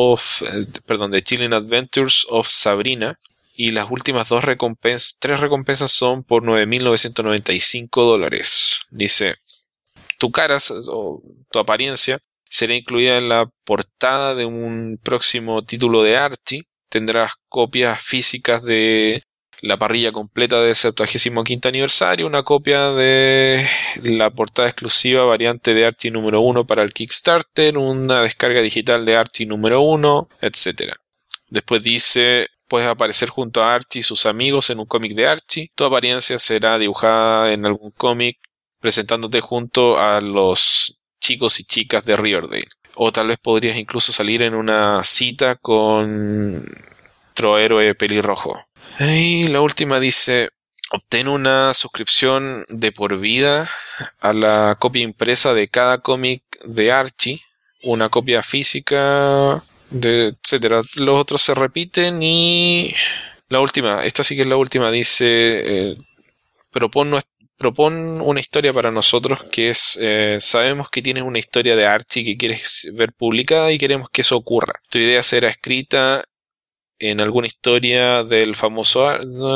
Adventures of Sabrina. Y las últimas tres recompensas son por $9.995. Dice: tu cara o tu apariencia será incluida en la portada de un próximo título de Archie. Tendrás copias físicas de la parrilla completa del 75º aniversario, una copia de la portada exclusiva variante de Archie número 1 para el Kickstarter, una descarga digital de Archie número 1, etc. Después dice: puedes aparecer junto a Archie y sus amigos en un cómic de Archie. Tu apariencia será dibujada en algún cómic presentándote junto a los chicos y chicas de Riverdale. O tal vez podrías incluso salir en una cita con otro héroe pelirrojo. Y la última dice: obtén una suscripción de por vida a la copia impresa de cada cómic de Archie, una copia física, etcétera. Los otros se repiten. Y la última, esta sí que es la última, dice: propon una historia para nosotros que es, sabemos que tienes una historia de Archie que quieres ver publicada y queremos que eso ocurra. Tu idea será escrita en alguna historia del famoso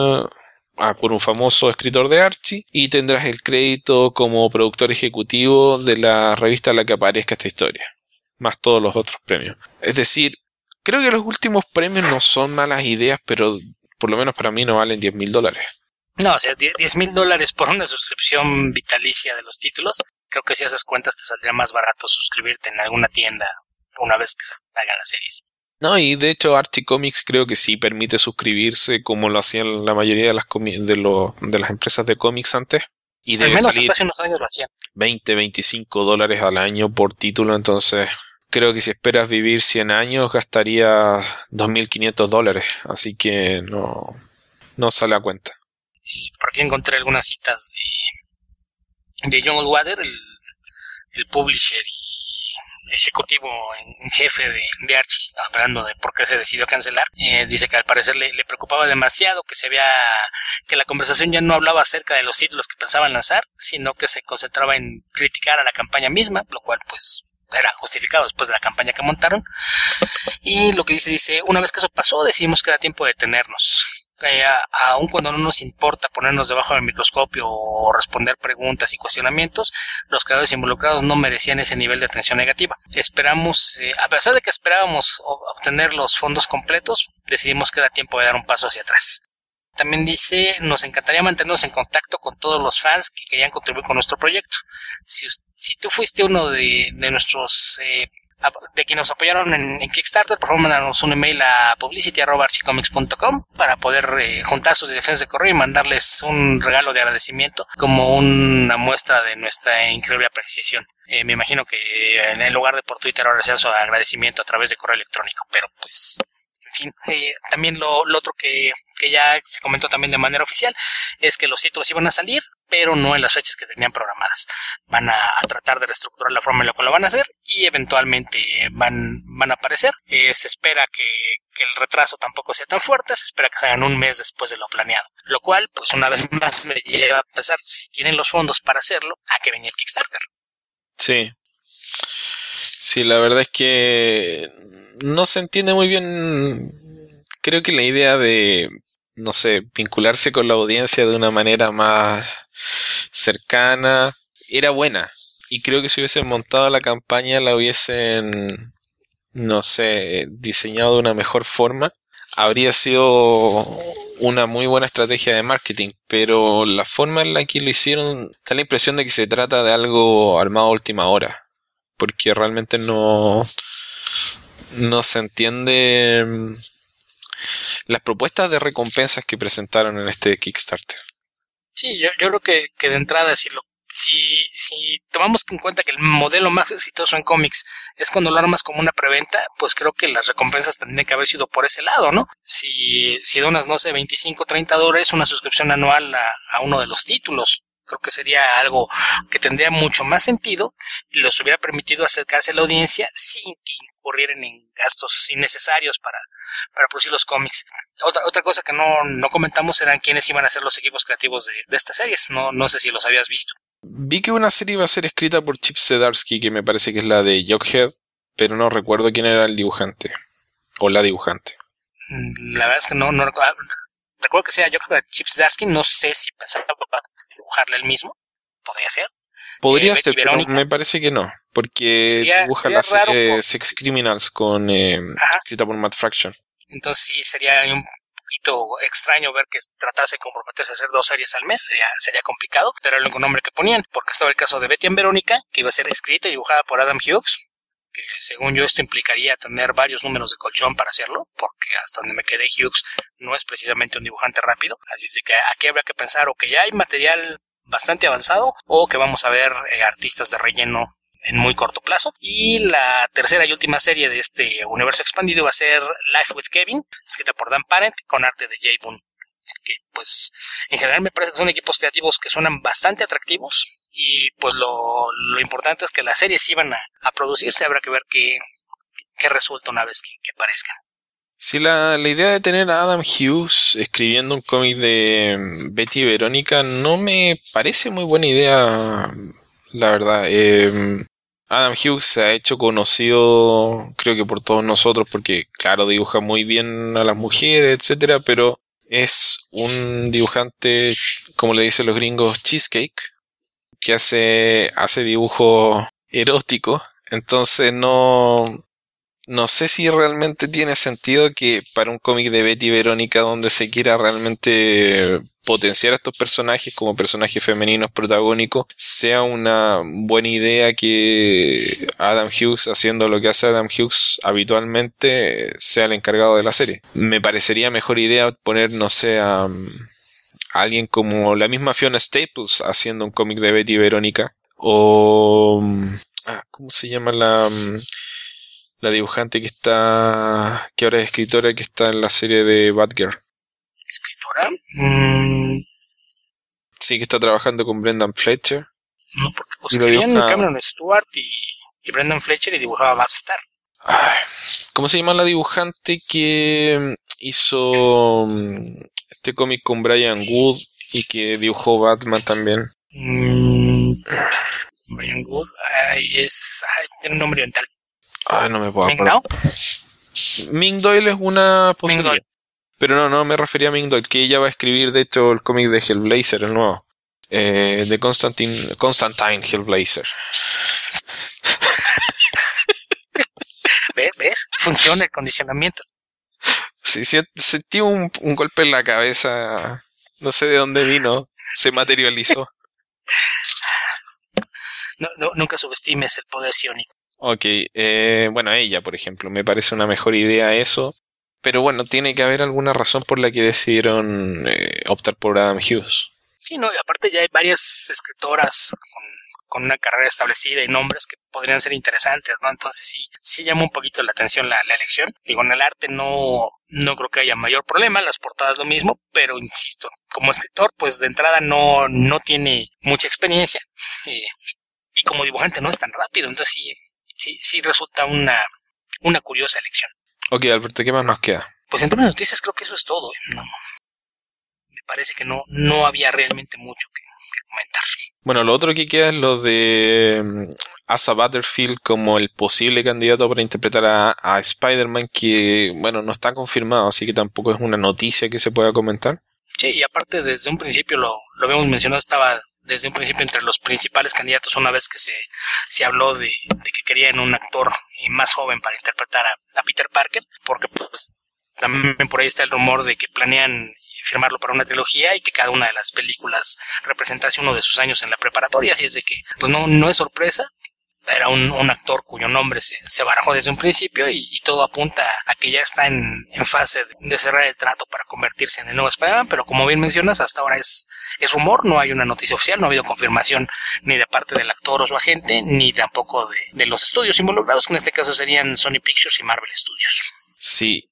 por un famoso escritor de Archie y tendrás el crédito como productor ejecutivo de la revista en la que aparezca esta historia, más todos los otros premios. Es decir, creo que los últimos premios no son malas ideas, pero por lo menos para mí no valen $10,000. No, o sea, $10,000 por una suscripción vitalicia de los títulos. Creo que si haces cuentas te saldría más barato suscribirte en alguna tienda una vez que se hagan las series. No, y de hecho Archie Comics creo que sí permite suscribirse como lo hacían la mayoría de de las empresas de cómics antes. Y Al debe menos salir hasta hace unos años lo hacían. $20-25 al año por título, entonces creo que si esperas vivir 100 años gastaría $2,500, así que no sale a cuenta. Y por aquí encontré algunas citas de John Oldwater, el publisher y ejecutivo en jefe de Archie, hablando de por qué se decidió cancelar. Dice que al parecer le preocupaba demasiado que la conversación ya no hablaba acerca de los títulos que pensaban lanzar, sino que se concentraba en criticar a la campaña misma, lo cual pues era justificado después de la campaña que montaron. Y lo que dice, una vez que eso pasó, decidimos que era tiempo de detenernos. Aun cuando no nos importa ponernos debajo del microscopio o responder preguntas y cuestionamientos, los creadores involucrados no merecían ese nivel de atención negativa. A pesar de que esperábamos obtener los fondos completos, decidimos que era tiempo de dar un paso hacia atrás. También dice, nos encantaría mantenernos en contacto con todos los fans que querían contribuir con nuestro proyecto. Si tú fuiste uno de nuestros de quienes nos apoyaron en Kickstarter, por favor mándanos un email a publicity@archiecomics.com para poder juntar sus direcciones de correo y mandarles un regalo de agradecimiento como una muestra de nuestra increíble apreciación. Me imagino que en lugar de por Twitter ahora sea su agradecimiento a través de correo electrónico, pero pues en fin, también lo otro que ya se comentó también de manera oficial es que los títulos iban a salir, pero no en las fechas que tenían programadas. Van a tratar de reestructurar la forma en la cual lo van a hacer y eventualmente van a aparecer. Se espera que el retraso tampoco sea tan fuerte, se espera que salgan un mes después de lo planeado. Lo cual, pues una vez más me lleva a pensar, si tienen los fondos para hacerlo, ¿a qué venía el Kickstarter? Sí. Sí, la verdad es que no se entiende muy bien. Creo que la idea de, no sé, vincularse con la audiencia de una manera más cercana era buena. Y creo que si hubiesen montado la campaña, la hubiesen, no sé, diseñado de una mejor forma, habría sido una muy buena estrategia de marketing. Pero la forma en la que lo hicieron, da la impresión de que se trata de algo armado a última hora. Porque realmente no se entiende las propuestas de recompensas que presentaron en este Kickstarter. Sí, yo creo que de entrada, si tomamos en cuenta que el modelo más exitoso en cómics es cuando lo armas como una preventa, pues creo que las recompensas tendrían que haber sido por ese lado, ¿no? Si donas, no sé, $25-30, una suscripción anual a uno de los títulos, creo que sería algo que tendría mucho más sentido y les hubiera permitido acercarse a la audiencia sin que incurrieran en gastos innecesarios para producir los cómics. Otra cosa que no comentamos eran quiénes iban a ser los equipos creativos de estas series. No sé si los habías visto. Vi que una serie iba a ser escrita por Chip Zdarsky, que me parece que es la de Jughead, pero no recuerdo quién era el dibujante o la dibujante. La verdad es que no recuerdo. Recuerdo que sea Chip Zdarsky, no sé si pensaba dibujarle el mismo, podría ser. Podría ser, pero me parece que no, porque dibuja la serie Sex Criminals escrita por Matt Fraction. Entonces sí, sería un poquito extraño ver que tratase de comprometerse a hacer 2 series al mes, sería complicado, pero era el único nombre que ponían, porque estaba el caso de Betty and Verónica, que iba a ser escrita y dibujada por Adam Hughes, que según yo esto implicaría tener varios números de colchón para hacerlo, porque hasta donde me quedé Hughes no es precisamente un dibujante rápido, así es de que aquí habría que pensar o que ya hay material bastante avanzado o que vamos a ver artistas de relleno en muy corto plazo. Y la tercera y última serie de este universo expandido va a ser Life with Kevin, escrita por Dan Parent con arte de Jay Boone, que pues en general me parece que son equipos creativos que suenan bastante atractivos y pues lo importante es que las series iban a producirse, habrá que ver qué resulta una vez que aparezcan. Sí, la idea de tener a Adam Hughes escribiendo un cómic de Betty y Verónica no me parece muy buena idea, la verdad. Adam Hughes se ha hecho conocido, creo que por todos nosotros, porque claro, dibuja muy bien a las mujeres, etcétera, pero es un dibujante, como le dicen los gringos, cheesecake, que hace dibujos eróticos. Entonces no sé si realmente tiene sentido que para un cómic de Betty y Verónica donde se quiera realmente potenciar a estos personajes como personajes femeninos protagónicos, sea una buena idea que Adam Hughes, haciendo lo que hace Adam Hughes habitualmente, sea el encargado de la serie. Me parecería mejor idea poner, no sé, a alguien como la misma Fiona Staples haciendo un cómic de Betty y Verónica. O... ¿cómo se llama la dibujante que ahora es escritora, que está en la serie de Batgirl? ¿Escritora? Sí, que está trabajando con Brendan Fletcher. No, porque Y lo escribían dibuja... Cameron Stewart y Brendan Fletcher y dibujaba Batstar. ¿Cómo se llama la dibujante que hizo este cómic con Brian Wood y que dibujó Batman también? Brian Wood, tiene un nombre oriental. No me puedo Ming acordar. Dao. Ming Doyle es una posibilidad. Doyle. Pero no me refería a Ming Doyle, que ella va a escribir de hecho el cómic de Hellblazer, el nuevo. De Constantine Hellblazer. ¿Ves? Funciona el condicionamiento. Sí, sentí un golpe en la cabeza. No sé de dónde vino. Se materializó. Nunca subestimes el poder psiónico. Ok, bueno, ella, por ejemplo, me parece una mejor idea eso. Pero bueno, tiene que haber alguna razón por la que decidieron optar por Adam Hughes. Sí, no, y aparte ya hay varias escritoras con una carrera establecida y nombres que podrían ser interesantes, ¿no? Entonces sí llama un poquito la atención la elección. Digo, en el arte no creo que haya mayor problema, las portadas lo mismo, pero insisto, como escritor, pues de entrada no tiene mucha experiencia, y como dibujante no es tan rápido, entonces sí resulta una curiosa elección. Ok, Alberto, ¿qué más nos queda? Pues en términos de noticias creo que eso es todo. No, me parece que no había realmente mucho que comentar. Bueno, lo otro que queda es lo de Asa Butterfield como el posible candidato para interpretar a Spider-Man, que, bueno, no está confirmado, así que tampoco es una noticia que se pueda comentar. Sí, y aparte desde un principio lo habíamos mencionado, estaba desde un principio entre los principales candidatos una vez que se habló de que querían un actor más joven para interpretar a Peter Parker, porque pues también por ahí está el rumor de que planean firmarlo para una trilogía y que cada una de las películas representase uno de sus años en la preparatoria, así es de que pues no es sorpresa. Era un actor cuyo nombre se barajó desde un principio y todo apunta a que ya está en fase de cerrar el trato para convertirse en el nuevo Spider-Man, pero como bien mencionas, hasta ahora es rumor, no hay una noticia oficial, no ha habido confirmación ni de parte del actor o su agente, ni tampoco de los estudios involucrados, que en este caso serían Sony Pictures y Marvel Studios. Sí,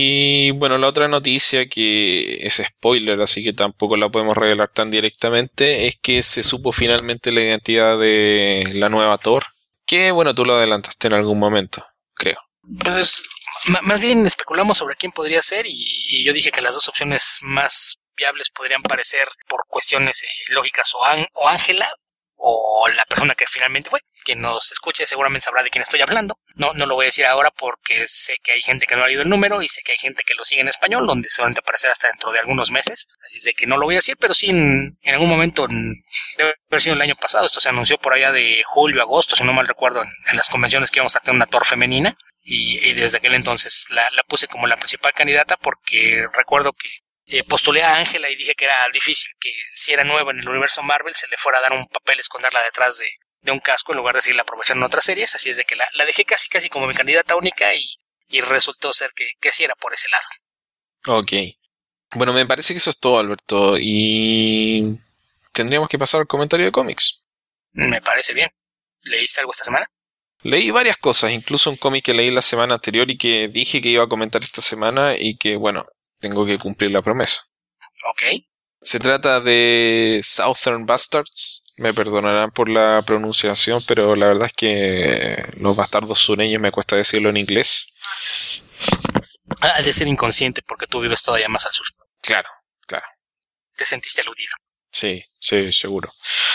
y bueno, la otra noticia que es spoiler, así que tampoco la podemos revelar tan directamente, es que se supo finalmente la identidad de la nueva Thor, que bueno, tú lo adelantaste en algún momento, creo. Pues más bien especulamos sobre quién podría ser y yo dije que las dos opciones más viables podrían parecer por cuestiones lógicas o Ángela o la persona que finalmente fue. Quien nos escuche seguramente sabrá de quién estoy hablando. No lo voy a decir ahora porque sé que hay gente que no ha leído el número y sé que hay gente que lo sigue en español, donde seguramente aparecerá hasta dentro de algunos meses. Así es de que no lo voy a decir, pero sí en algún momento, debe haber sido el año pasado, esto se anunció por allá de julio, agosto, si no mal recuerdo, en las convenciones que íbamos a tener una Thor femenina. Y desde aquel entonces la puse como la principal candidata porque recuerdo que postulé a Ángela y dije que era difícil que si era nueva en el universo Marvel se le fuera a dar un papel, esconderla detrás de un casco en lugar de seguirla aprovechando en otras series, así es de que la dejé casi como mi candidata única y resultó ser que sí era por ese lado. Ok. Bueno, me parece que eso es todo, Alberto, y tendríamos que pasar al comentario de cómics. Me parece bien. ¿Leíste algo esta semana? Leí varias cosas, incluso un cómic que leí la semana anterior y que dije que iba a comentar esta semana y que, bueno, tengo que cumplir la promesa. Ok. Se trata de Southern Bastards. Me perdonarán por la pronunciación, pero la verdad es que los bastardos sureños me cuesta decirlo en inglés. Ha de ser inconsciente porque tú vives todavía más al sur. Claro, claro. Te sentiste aludido. Sí, seguro.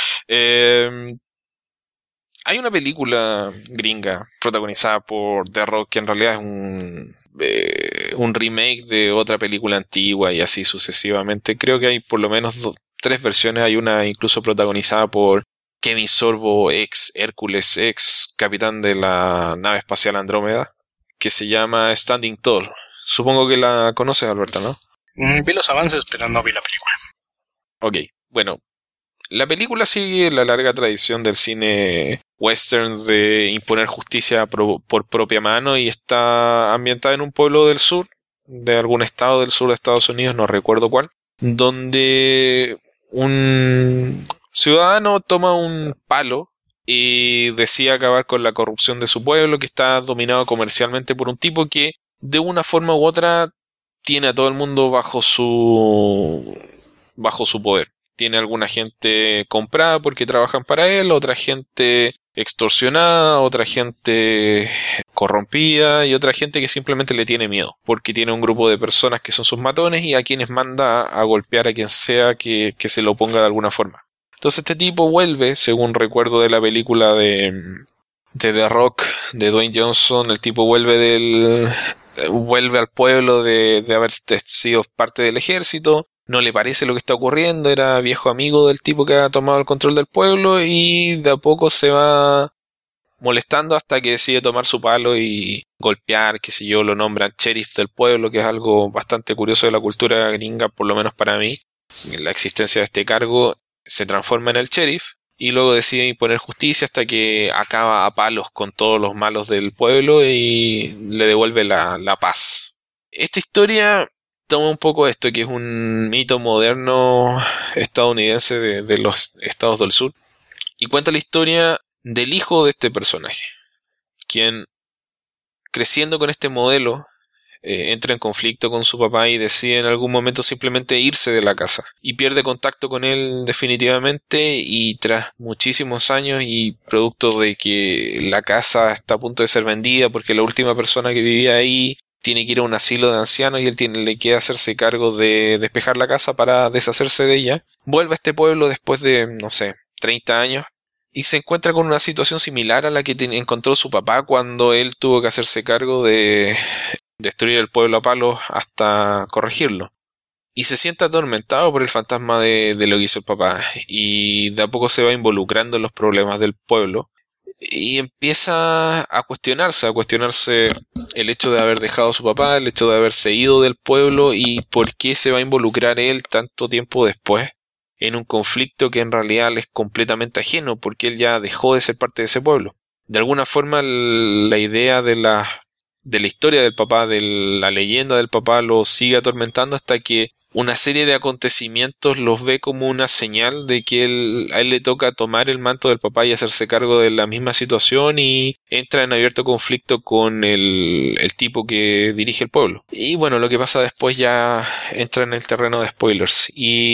Hay una película gringa protagonizada por The Rock que en realidad es un remake de otra película antigua y así sucesivamente. Creo que hay por lo menos tres versiones. Hay una incluso protagonizada por Kevin Sorbo, ex Hércules, ex capitán de la nave espacial Andrómeda, que se llama Standing Tall. Supongo que la conoces, Alberto, ¿no? Vi los avances, pero no vi la película. Ok, bueno. La película sigue la larga tradición del cine western de imponer justicia por propia mano y está ambientada en un pueblo del sur, de algún estado del sur de Estados Unidos, no recuerdo cuál, donde un ciudadano toma un palo y decide acabar con la corrupción de su pueblo, que está dominado comercialmente por un tipo que de una forma u otra tiene a todo el mundo bajo su poder. Tiene alguna gente comprada porque trabajan para él, otra gente extorsionada, otra gente corrompida y otra gente que simplemente le tiene miedo porque tiene un grupo de personas que son sus matones y a quienes manda a golpear a quien sea que se lo ponga de alguna forma. Entonces este tipo vuelve, según recuerdo de la película de The Rock, de Dwayne Johnson, el tipo vuelve al pueblo de haber sido parte del ejército. No le parece lo que está ocurriendo, era viejo amigo del tipo que ha tomado el control del pueblo y de a poco se va molestando hasta que decide tomar su palo y golpear, qué sé yo, lo nombran sheriff del pueblo, que es algo bastante curioso de la cultura gringa, por lo menos para mí. La existencia de este cargo se transforma en el sheriff y luego decide imponer justicia hasta que acaba a palos con todos los malos del pueblo y le devuelve la paz. Esta historia toma un poco esto, que es un mito moderno estadounidense de los estados del sur, y cuenta la historia del hijo de este personaje, quien creciendo con este modelo entra en conflicto con su papá y decide en algún momento simplemente irse de la casa y pierde contacto con él definitivamente, y tras muchísimos años y producto de que la casa está a punto de ser vendida porque la última persona que vivía ahí tiene que ir a un asilo de ancianos y él le queda hacerse cargo de despejar la casa para deshacerse de ella, vuelve a este pueblo después de, no sé, 30 años y se encuentra con una situación similar a la que encontró su papá cuando él tuvo que hacerse cargo de destruir el pueblo a palos hasta corregirlo. Y se siente atormentado por el fantasma de lo que hizo el papá. Y de a poco se va involucrando en los problemas del pueblo. Y empieza a cuestionarse el hecho de haber dejado a su papá, el hecho de haberse ido del pueblo y por qué se va a involucrar él tanto tiempo después en un conflicto que en realidad le es completamente ajeno, porque él ya dejó de ser parte de ese pueblo. De alguna forma la idea de la historia del papá, de la leyenda del papá, lo sigue atormentando hasta que una serie de acontecimientos los ve como una señal de que a él le toca tomar el manto del papá y hacerse cargo de la misma situación, y entra en abierto conflicto con el tipo que dirige el pueblo. Y bueno, lo que pasa después ya entra en el terreno de spoilers.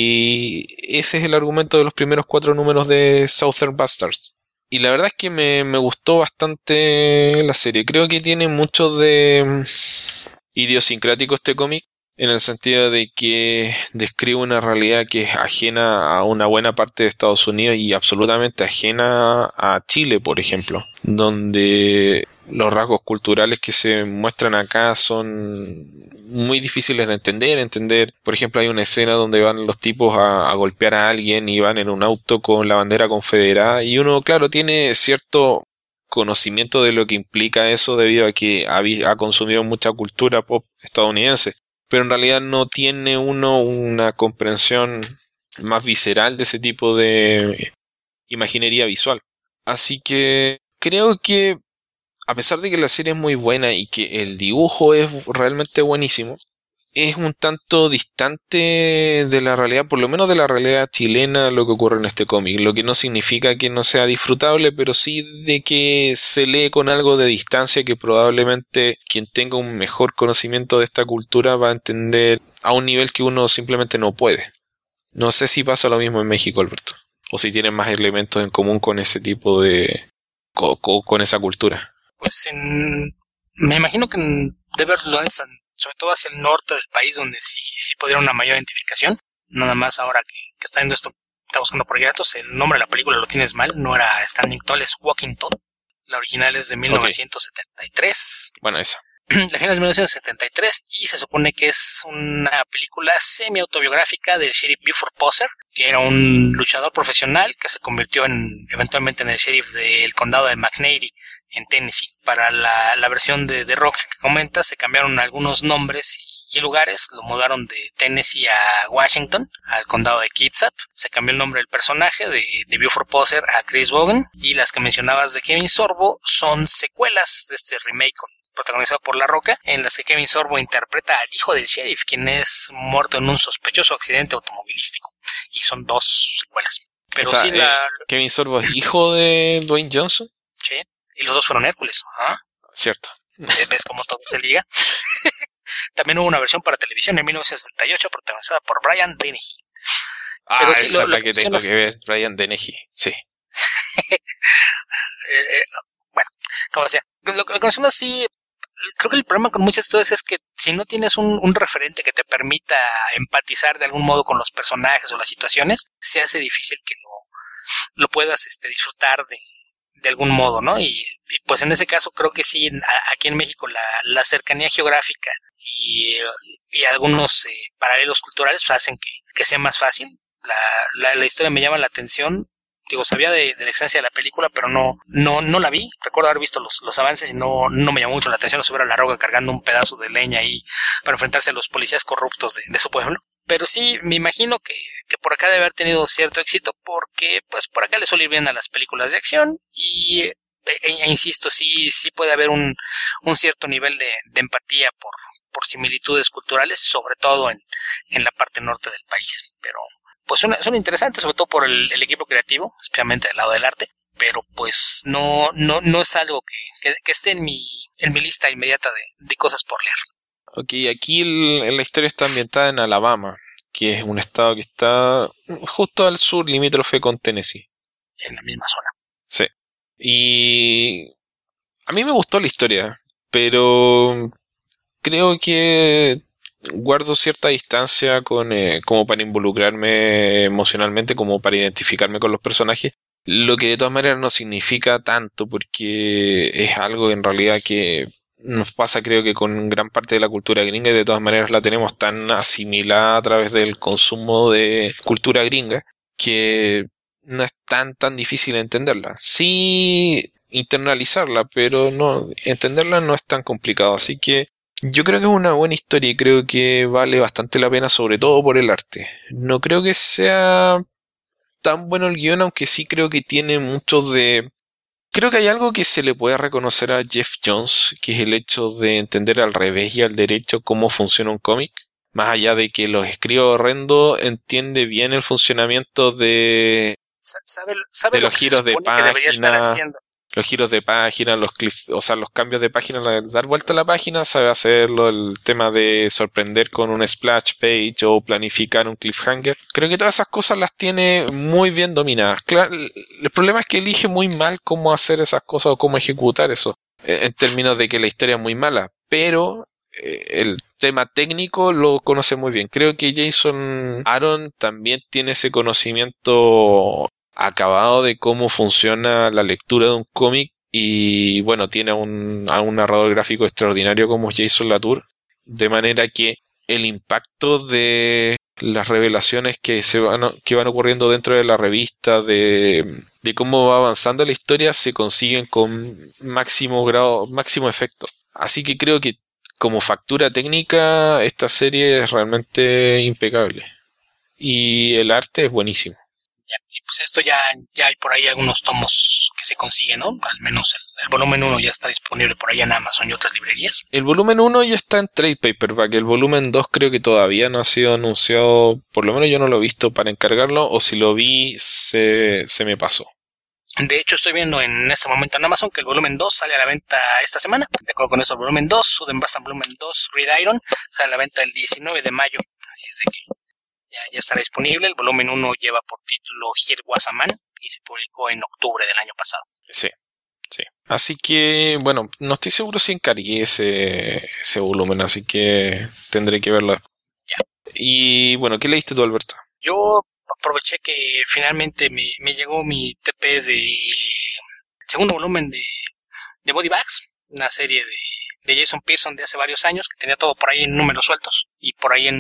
Y ese es el argumento de los primeros 4 números de Southern Bastards. Y la verdad es que me gustó bastante la serie. Creo que tiene mucho de idiosincrático este cómic, en el sentido de que describe una realidad que es ajena a una buena parte de Estados Unidos y absolutamente ajena a Chile, por ejemplo, donde los rasgos culturales que se muestran acá son muy difíciles de entender. Por ejemplo, hay una escena donde van los tipos a golpear a alguien y van en un auto con la bandera confederada, y uno, claro, tiene cierto conocimiento de lo que implica eso debido a que ha consumido mucha cultura pop estadounidense, pero en realidad no tiene uno una comprensión más visceral de ese tipo de imaginería visual. Así que creo que a pesar de que la serie es muy buena y que el dibujo es realmente buenísimo, es un tanto distante de la realidad, por lo menos de la realidad chilena, lo que ocurre en este cómic, lo que no significa que no sea disfrutable, pero sí de que se lee con algo de distancia que probablemente quien tenga un mejor conocimiento de esta cultura va a entender a un nivel que uno simplemente no puede. No sé si pasa lo mismo en México, Alberto, o si tienen más elementos en común con ese tipo de con esa cultura. Pues me imagino que debe haberlo sobre todo hacia el norte del país, donde sí podría una mayor identificación. Nada más ahora que está viendo esto, está buscando por datos, el nombre de la película lo tienes mal, no era Standing Tall, es Walking Tall. La original es de 1973. Okay. Bueno, esa. La original es de 1973 y se supone que es una película semi-autobiográfica del sheriff Buford Posser, que era un luchador profesional que se convirtió eventualmente en el sheriff del condado de McNairy, en Tennessee. Para la versión de Rock que comenta, se cambiaron algunos nombres y lugares, lo mudaron de Tennessee a Washington, al condado de Kitsap. Se cambió el nombre del personaje de Buford Posser a Chris Bogan, y las que mencionabas de Kevin Sorbo son secuelas de este remake protagonizado por La Roca, en las que Kevin Sorbo interpreta al hijo del sheriff, quien es muerto en un sospechoso accidente automovilístico. Y son 2 secuelas. Pero o sea, sí Kevin Sorbo es hijo de Dwayne Johnson. Sí, y los 2 fueron Hércules. ¿Ah? Cierto. ¿Ves cómo todo se liga? También hubo una versión para televisión en 1978 protagonizada por Brian Dennehy. Pero sí, esa es la que tengo que ver, Brian Dennehy, sí. Bueno, como sea, lo que mencionas, sí, creo que el problema con muchas historias es que si no tienes un referente que te permita empatizar de algún modo con los personajes o las situaciones, se hace difícil que lo puedas disfrutar de algún modo, ¿no? Y pues en ese caso creo que sí, aquí en México la cercanía geográfica y algunos paralelos culturales hacen que sea más fácil. La historia me llama la atención. Digo, sabía de la existencia de la película, pero no la vi. Recuerdo haber visto los avances y no me llamó mucho la atención subir a La Roca cargando un pedazo de leña ahí para enfrentarse a los policías corruptos de su pueblo. Pero sí, me imagino que por acá debe haber tenido cierto éxito, porque pues por acá le suele ir bien a las películas de acción y insisto, sí puede haber un cierto nivel de empatía por similitudes culturales, sobre todo en la parte norte del país. Pero pues son interesantes, sobre todo por el equipo creativo, especialmente del lado del arte, pero pues no es algo que esté en mi lista inmediata de cosas por leer. Ok, aquí la historia está ambientada en Alabama, que es un estado que está justo al sur, limítrofe con Tennessee. En la misma zona. Sí. Y a mí me gustó la historia, pero creo que guardo cierta distancia como para involucrarme emocionalmente, como para identificarme con los personajes, lo que de todas maneras no significa tanto, porque es algo en realidad que nos pasa, creo que con gran parte de la cultura gringa, y de todas maneras la tenemos tan asimilada a través del consumo de cultura gringa, que no es tan difícil entenderla. Sí internalizarla, pero no entenderla no es tan complicado, así que yo creo que es una buena historia y creo que vale bastante la pena, sobre todo por el arte. No creo que sea tan bueno el guión, aunque sí creo que tiene mucho de... Creo que hay algo que se le puede reconocer a Jeff Jones, que es el hecho de entender al revés y al derecho cómo funciona un cómic. Más allá de que lo escriba horrendo, entiende bien el funcionamiento de los giros de página, los giros de página, los cambios de página, dar vuelta a la página, sabe hacerlo, el tema de sorprender con un splash page o planificar un cliffhanger. Creo que todas esas cosas las tiene muy bien dominadas. Claro, el problema es que elige muy mal cómo hacer esas cosas o cómo ejecutar eso, en términos de que la historia es muy mala, pero el tema técnico lo conoce muy bien. Creo que Jason Aaron también tiene ese conocimiento acabado de cómo funciona la lectura de un cómic, y bueno, tiene a un narrador gráfico extraordinario como Jason Latour, de manera que el impacto de las revelaciones que van ocurriendo dentro de la revista, de cómo va avanzando la historia, se consiguen con máximo efecto. Así que creo que como factura técnica esta serie es realmente impecable y el arte es buenísimo. Pues esto ya hay por ahí algunos tomos que se consiguen, ¿no? Al menos el volumen 1 ya está disponible por ahí en Amazon y otras librerías. El volumen 1 ya está en trade paperback, el volumen 2 creo que todavía no ha sido anunciado, por lo menos yo no lo he visto para encargarlo, o si lo vi se me pasó. De hecho, estoy viendo en este momento en Amazon que el volumen 2 sale a la venta esta semana. De acuerdo con eso, el volumen 2, Sudden Bastan volumen 2, Gridiron, sale a la venta el 19 de mayo. Así es de que ya estará disponible. El volumen 1 lleva por título Here Was a Man y se publicó en octubre del año pasado. Sí. Así que, bueno, no estoy seguro si encargué ese volumen, así que tendré que verlo. Ya. Y bueno, ¿qué leíste tú, Alberto? Yo aproveché que finalmente me llegó mi TP de segundo volumen de Body Bags, una serie de Jason Pearson de hace varios años, que tenía todo por ahí en números sueltos, y por ahí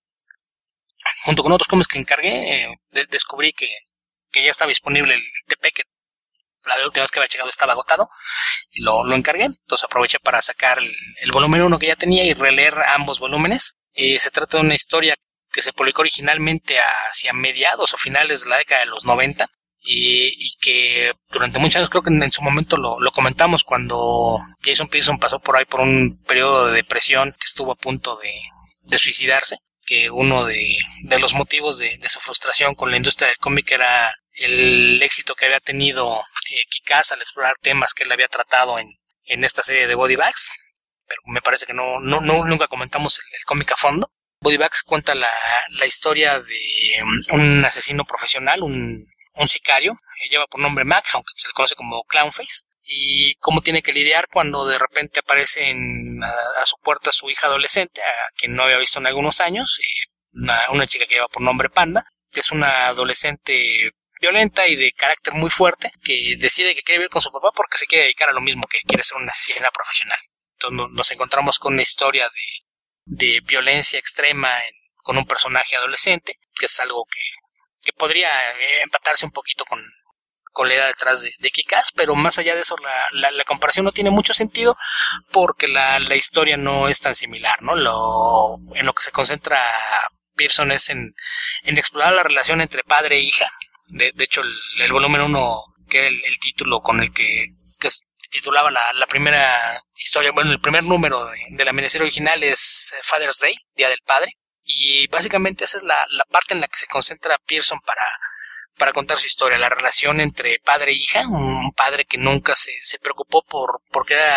junto con otros cómics que encargué, descubrí que ya estaba disponible el TP, que la última vez que había llegado estaba agotado, y lo encargué. Entonces aproveché para sacar el volumen 1 que ya tenía y releer ambos volúmenes. Se trata de una historia que se publicó originalmente hacia mediados o finales de la década de los 90, y que durante muchos años, creo que en su momento lo comentamos, cuando Jason Pearson pasó por ahí por un periodo de depresión, que estuvo a punto de suicidarse, que uno de los motivos de su frustración con la industria del cómic era el éxito que había tenido Kick-Ass al explorar temas que él había tratado en esta serie de Body Bags, pero me parece que nunca comentamos el cómic a fondo. Body Bags cuenta la historia de un asesino profesional, un sicario, lleva por nombre Mac, aunque se le conoce como Clownface, y cómo tiene que lidiar cuando de repente aparece a su puerta su hija adolescente, a quien no había visto en algunos años, una chica que lleva por nombre Panda, que es una adolescente violenta y de carácter muy fuerte, que decide que quiere vivir con su papá porque se quiere dedicar a lo mismo, que quiere ser una asesina profesional. Entonces nos encontramos con una historia de violencia extrema con un personaje adolescente, que es algo que podría empatarse un poquito con la idea detrás de Kick-Ass, pero más allá de eso la comparación no tiene mucho sentido, porque la historia no es tan similar, ¿no? En lo que se concentra Pearson es en explorar la relación entre padre e hija. De hecho, el volumen 1, que era el título con el que se titulaba la primera historia, bueno, el primer número de la miniserie original es Father's Day, Día del Padre, y básicamente esa es la parte en la que se concentra Pearson para contar su historia, la relación entre padre e hija, un padre que nunca se preocupó por crear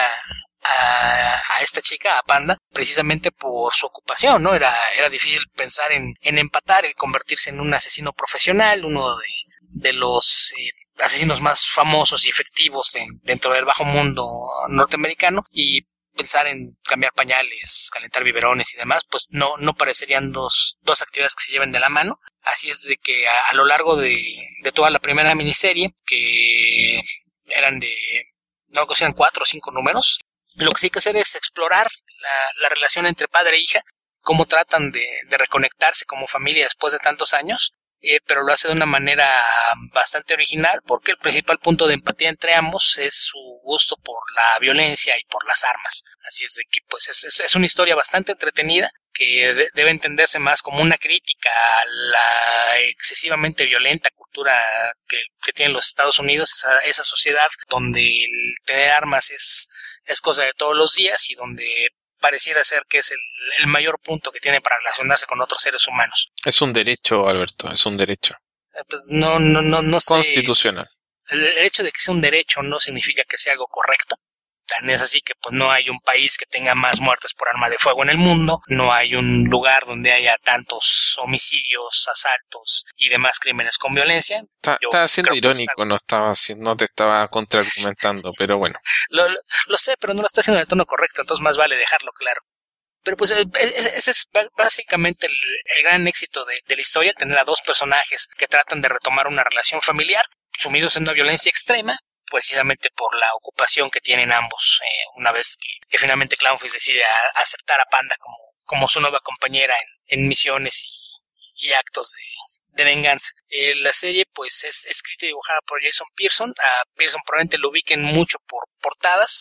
a esta chica, a Panda, precisamente por su ocupación, ¿no? Era difícil pensar en empatar el convertirse en un asesino profesional, uno de los asesinos más famosos y efectivos dentro del bajo mundo norteamericano, y pensar en cambiar pañales, calentar biberones y demás, pues no parecerían dos actividades que se lleven de la mano. Así es de que a lo largo de toda la primera miniserie, que eran no recuerdo si eran 4 o 5 números, lo que sí hay que hacer es explorar la relación entre padre e hija, cómo tratan de reconectarse como familia después de tantos años, pero lo hace de una manera bastante original, porque el principal punto de empatía entre ambos es su gusto por la violencia y por las armas. Así es de que pues es una historia bastante entretenida, que debe entenderse más como una crítica a la excesivamente violenta cultura que tienen los Estados Unidos, esa sociedad donde el tener armas es cosa de todos los días, y donde pareciera ser que es el mayor punto que tiene para relacionarse con otros seres humanos. Es un derecho, Alberto, es un derecho. Pues no sé. Constitucional. El hecho de que sea un derecho no significa que sea algo correcto. Tan es así que pues no hay un país que tenga más muertes por arma de fuego en el mundo, no hay un lugar donde haya tantos homicidios, asaltos y demás crímenes con violencia. Estaba siendo irónico, no te estaba contraargumentando, pero bueno. Lo sé, pero no lo está haciendo en el tono correcto, entonces más vale dejarlo claro. Pero pues ese es básicamente el gran éxito de la historia, tener a dos personajes que tratan de retomar una relación familiar, sumidos en una violencia extrema, precisamente por la ocupación que tienen ambos, una vez que finalmente Clownface decide aceptar a Panda como su nueva compañera en misiones y actos de venganza. La serie pues es escrita y dibujada por Jason Pearson. A Pearson probablemente lo ubiquen mucho por portadas.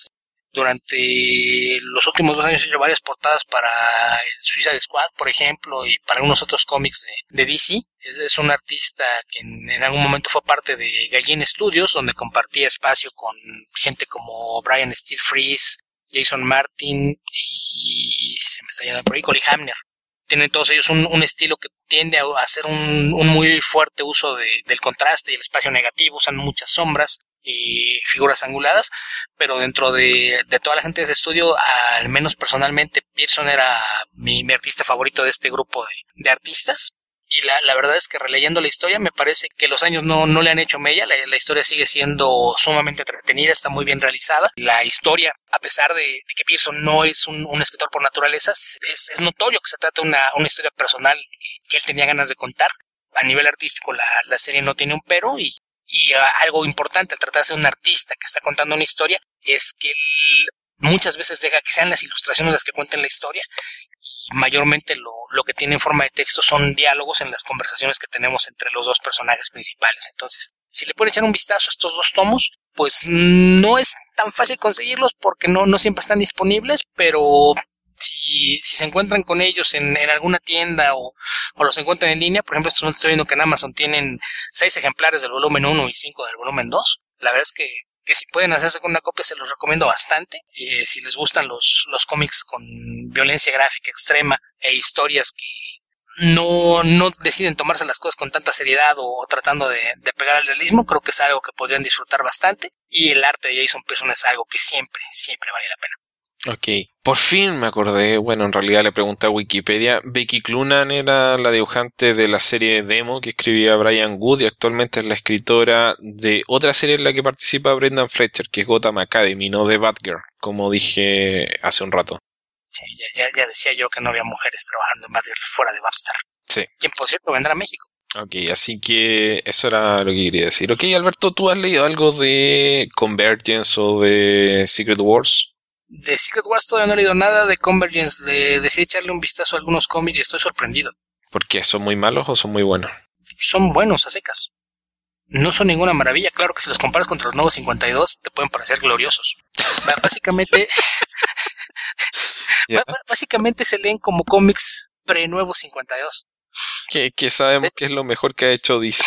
Durante los últimos 2 años he hecho varias portadas para el Suicide Squad, por ejemplo, y para algunos otros cómics de DC. Es un artista que en algún momento fue parte de Gallin Studios, donde compartía espacio con gente como Brian Steel Freeze, Jason Martin y se me está yendo por ahí, Colly Hamner. Tienen todos ellos un estilo que tiende a hacer un muy fuerte uso del contraste y el espacio negativo, usan muchas sombras y figuras anguladas, pero dentro de toda la gente de ese estudio, al menos personalmente, Pearson era mi artista favorito de este grupo de artistas. Y la verdad es que releyendo la historia me parece que los años no le han hecho mella, la historia sigue siendo sumamente entretenida, está muy bien realizada. La historia, a pesar de que Pearson no es un escritor por naturaleza, es notorio que se trata de una historia personal que él tenía ganas de contar. A nivel artístico la serie no tiene un pero y algo importante al tratarse de un artista que está contando una historia es que él muchas veces deja que sean las ilustraciones las que cuenten la historia. Mayormente lo que tiene en forma de texto son diálogos en las conversaciones que tenemos entre los dos personajes principales. Entonces, si le pueden echar un vistazo a estos 2 tomos, pues no es tan fácil conseguirlos porque no siempre están disponibles, pero si se encuentran con ellos en alguna tienda o los encuentran en línea, por ejemplo, estos estoy viendo que en Amazon tienen 6 ejemplares del volumen 1 y 5 del volumen 2, la verdad es que si pueden hacerse con una copia se los recomiendo bastante. Si les gustan los cómics con violencia gráfica extrema e historias que no deciden tomarse las cosas con tanta seriedad o tratando de pegar al realismo, creo que es algo que podrían disfrutar bastante. Y el arte de Jason Pearson es algo que siempre vale la pena. Ok, por fin me acordé, bueno, en realidad le pregunté a Wikipedia, Becky Cloonan era la dibujante de la serie Demo que escribía Brian Wood y actualmente es la escritora de otra serie en la que participa Brendan Fletcher, que es Gotham Academy, no de Batgirl, como dije hace un rato. Sí, ya decía yo que no había mujeres trabajando en Batgirl fuera de Babstar. Sí. Quien por cierto vendrá a México. Ok, así que eso era lo que quería decir. Ok, Alberto, ¿tú has leído algo de Convergence o de Secret Wars? De Secret Wars todavía no he leído nada, de Convergence decidí echarle un vistazo a algunos cómics y estoy sorprendido. ¿Por qué? ¿Son muy malos o son muy buenos? Son buenos a secas. No son ninguna maravilla, claro que si los comparas contra los nuevos 52 te pueden parecer gloriosos. Básicamente, básicamente se leen como cómics pre-nuevos 52. Que sabemos que es lo mejor que ha hecho DC.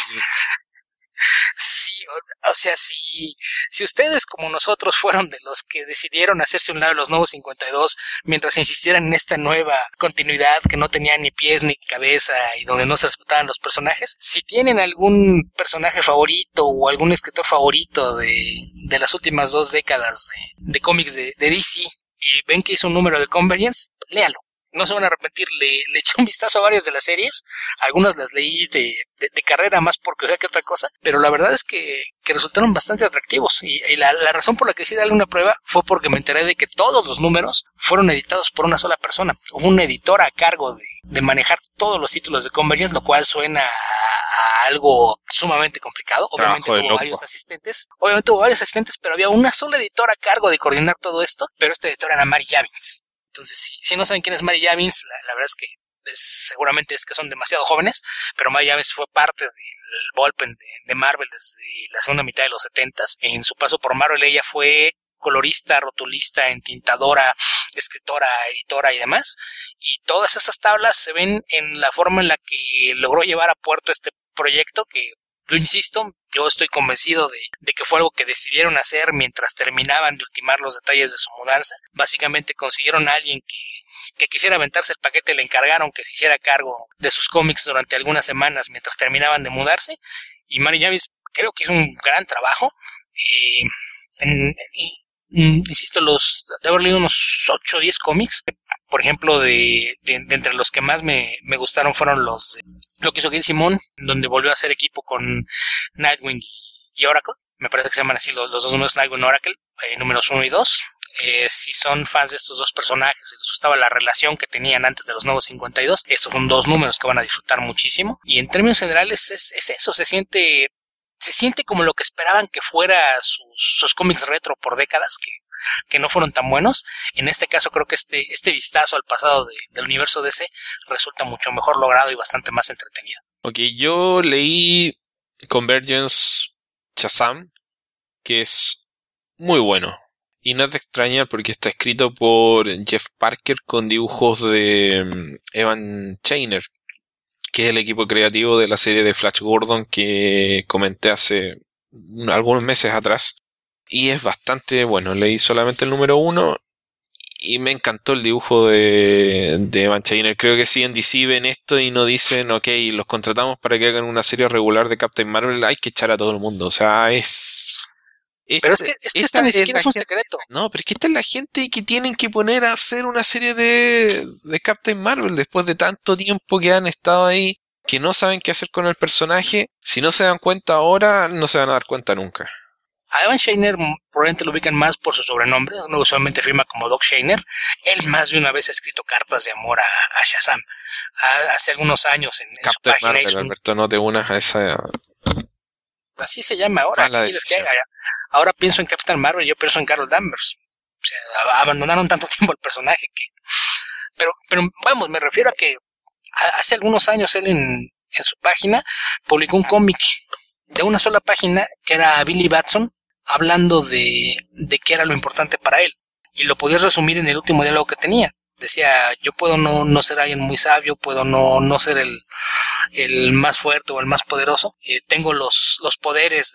Sí, o sea, si ustedes como nosotros fueron de los que decidieron hacerse un lado de los nuevos 52 mientras insistieran en esta nueva continuidad que no tenía ni pies ni cabeza y donde no se respetaban los personajes, si tienen algún personaje favorito o algún escritor favorito de las últimas 2 décadas de cómics de DC y ven que hizo un número de Convergence, léalo. No se van a arrepentir, le eché un vistazo a varias de las series, algunas las leí de carrera más porque o sea que otra cosa, pero la verdad es que resultaron bastante atractivos y la razón por la que decidí darle una prueba fue porque me enteré de que todos los números fueron editados por una sola persona. Hubo una editora a cargo de manejar todos los títulos de Convergence, lo cual suena a algo sumamente complicado. Obviamente tuvo varios asistentes, pero había una sola editora a cargo de coordinar todo esto, pero esta editora era Mary Javins. Entonces, si no saben quién es Mary Javins, la verdad es que seguramente es que son demasiado jóvenes, pero Mary Javins fue parte del bullpen de Marvel desde la segunda mitad de los 70s. En su paso por Marvel ella fue colorista, rotulista, entintadora, escritora, editora y demás. Y todas esas tablas se ven en la forma en la que logró llevar a puerto este proyecto que, yo insisto, yo estoy convencido de que fue algo que decidieron hacer mientras terminaban de ultimar los detalles de su mudanza. Básicamente consiguieron a alguien que quisiera aventarse el paquete, le encargaron que se hiciera cargo de sus cómics durante algunas semanas mientras terminaban de mudarse. Y Mary Javins creo que hizo un gran trabajo. Insisto, de haber leído unos 8 o 10 cómics. Por ejemplo, de entre los que más me gustaron fueron lo que hizo Gail Simone, donde volvió a hacer equipo con Nightwing y Oracle. Me parece que se llaman así los 2 números, Nightwing y Oracle, números 1 y 2. Si son fans de estos 2 personajes, si les gustaba la relación que tenían antes de los nuevos 52, estos son 2 números que van a disfrutar muchísimo. Y en términos generales es eso, se siente como lo que esperaban que fuera sus cómics retro por décadas, que no fueron tan buenos. En este caso creo que este vistazo al pasado del universo DC resulta mucho mejor logrado y bastante más entretenido. Ok, yo leí Convergence Shazam, que es muy bueno. Y no es de extrañar porque está escrito por Jeff Parker con dibujos de Evan Chainer, que es el equipo creativo de la serie de Flash Gordon que comenté hace algunos meses atrás. Y es bastante bueno. Leí solamente el número 1 y me encantó el dibujo de Evan Chainer. Creo que si en DC ven esto y no dicen, ok, los contratamos para que hagan una serie regular de Captain Marvel, hay que echar a todo el mundo. O sea, pero es que esto ni siquiera es un secreto. No, pero es que esta es la gente que tienen que poner a hacer una serie de Captain Marvel después de tanto tiempo que han estado ahí. que no saben qué hacer con el personaje. Si no se dan cuenta ahora, no se van a dar cuenta nunca. A Evan Shaner probablemente lo ubican más por su sobrenombre, uno usualmente firma como Doc Shaner. Él más de una vez ha escrito cartas de amor a Shazam. Hace algunos años en su página Marvel, Alberto, no te unas a esa... Así se llama ahora. Ahora pienso en Captain Marvel, yo pienso en Carol Danvers. O sea, abandonaron tanto tiempo el personaje que... Pero vamos, me refiero a que hace algunos años él en su página publicó un cómic de una sola página que era Billy Batson hablando de qué era lo importante para él. Y lo podías resumir en el último diálogo que tenía. Decía, yo puedo no ser alguien muy sabio, puedo no ser el más fuerte o el más poderoso. Tengo los poderes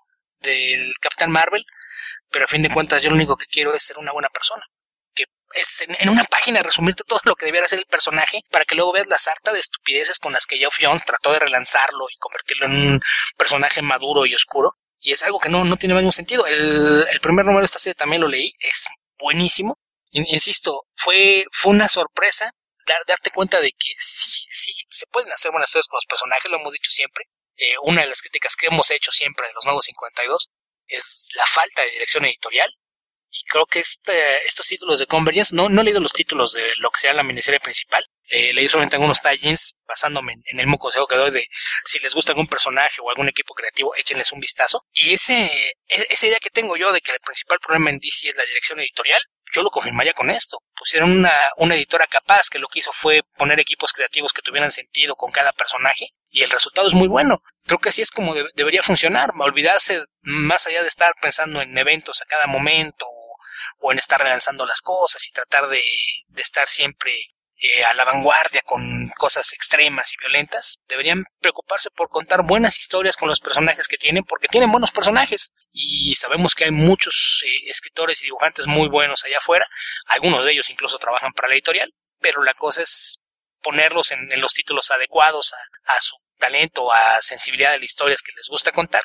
del Capitán Marvel, pero a fin de cuentas yo lo único que quiero es ser una buena persona. Que es en una página resumirte todo lo que debiera ser el personaje para que luego veas la sarta de estupideces con las que Geoff Johns trató de relanzarlo y convertirlo en un personaje maduro y oscuro. Y es algo que no tiene ningún sentido. El primer número de esta serie también lo leí, es buenísimo. Insisto, fue una sorpresa darte cuenta de que sí, se pueden hacer buenas historias con los personajes, lo hemos dicho siempre. Una de las críticas que hemos hecho siempre de los Nuevos 52 es la falta de dirección editorial. Y creo que estos títulos de Convergence, no he leído los títulos de lo que sea la miniserie principal, leí solamente algunos tie-ins basándome en el mismo consejo que doy de si les gusta algún personaje o algún equipo creativo, échenles un vistazo. Y esa idea que tengo yo de que el principal problema en DC es la dirección editorial, yo lo confirmaría con esto. Pusieron una editora capaz que lo que hizo fue poner equipos creativos que tuvieran sentido con cada personaje y el resultado es muy bueno. Creo que así es como debería funcionar, olvidarse más allá de estar pensando en eventos a cada momento o en estar relanzando las cosas y tratar de estar siempre a la vanguardia con cosas extremas y violentas. Deberían preocuparse por contar buenas historias con los personajes que tienen, porque tienen buenos personajes y sabemos que hay muchos escritores y dibujantes muy buenos allá afuera, algunos de ellos incluso trabajan para la editorial, pero la cosa es ponerlos en los títulos adecuados a su talento, a sensibilidad de las historias que les gusta contar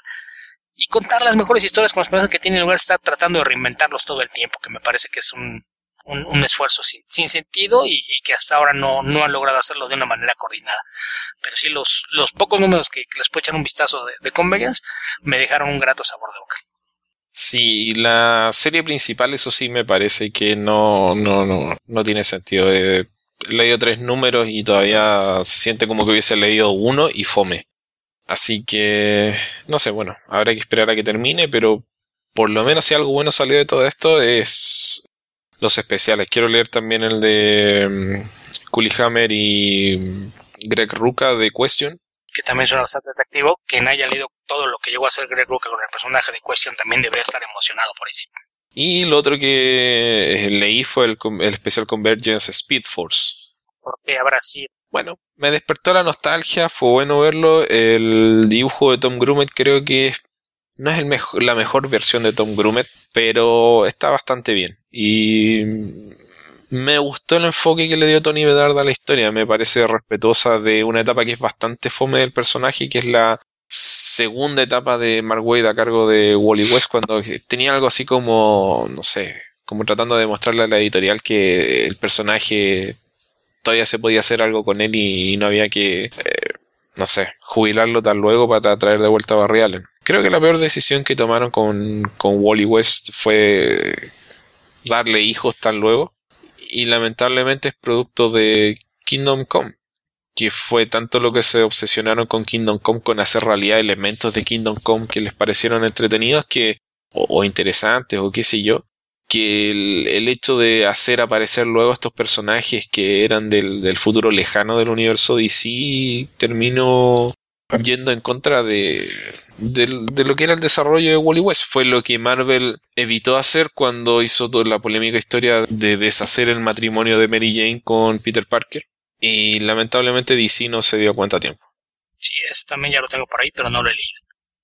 y contar las mejores historias con los personajes que tienen, en lugar de estar tratando de reinventarlos todo el tiempo, que me parece que es un esfuerzo sin sentido y que hasta ahora no han logrado hacerlo de una manera coordinada. Pero sí, los pocos números que les puedo echar un vistazo de Convergence me dejaron un grato sabor de boca. Sí, la serie principal, eso sí me parece que no tiene sentido. He leído 3 números y todavía se siente como que hubiese leído uno y fome. Así que, no sé, bueno, habrá que esperar a que termine, pero por lo menos si algo bueno salió de todo esto es los especiales. Quiero leer también el de Cully Hammer y Greg Rucka de Question. Que también suena bastante atractivo. Quien haya leído todo lo que llegó a hacer Greg Rucka con el personaje de Question también debería estar emocionado por eso. Y lo otro que leí fue el especial Convergence Speed Force. Porque habrá sido. Bueno, me despertó la nostalgia, fue bueno verlo. El dibujo de Tom Grummett creo que no es la mejor versión de Tom Grummett, pero está bastante bien. Y me gustó el enfoque que le dio Tony Bedard a la historia. Me parece respetuosa de una etapa que es bastante fome del personaje, que es la segunda etapa de Mark Waid a cargo de Wally West, cuando tenía algo así como, no sé, como tratando de demostrarle a la editorial que el personaje todavía se podía hacer algo con él y no había que, no sé, jubilarlo tan luego para traer de vuelta a Barry Allen. Creo que la peor decisión que tomaron con Wally West fue darle hijos tan luego, y lamentablemente es producto de Kingdom Come, que fue tanto lo que se obsesionaron con Kingdom Come, con hacer realidad elementos de Kingdom Come que les parecieron entretenidos que o interesantes o qué sé yo, que el hecho de hacer aparecer luego estos personajes que eran del futuro lejano del universo DC terminó yendo en contra de lo que era el desarrollo de Wally West. Fue lo que Marvel evitó hacer cuando hizo toda la polémica historia de deshacer el matrimonio de Mary Jane con Peter Parker, y lamentablemente DC no se dio cuenta a tiempo. Sí, ese también ya lo tengo por ahí, pero no lo he leído.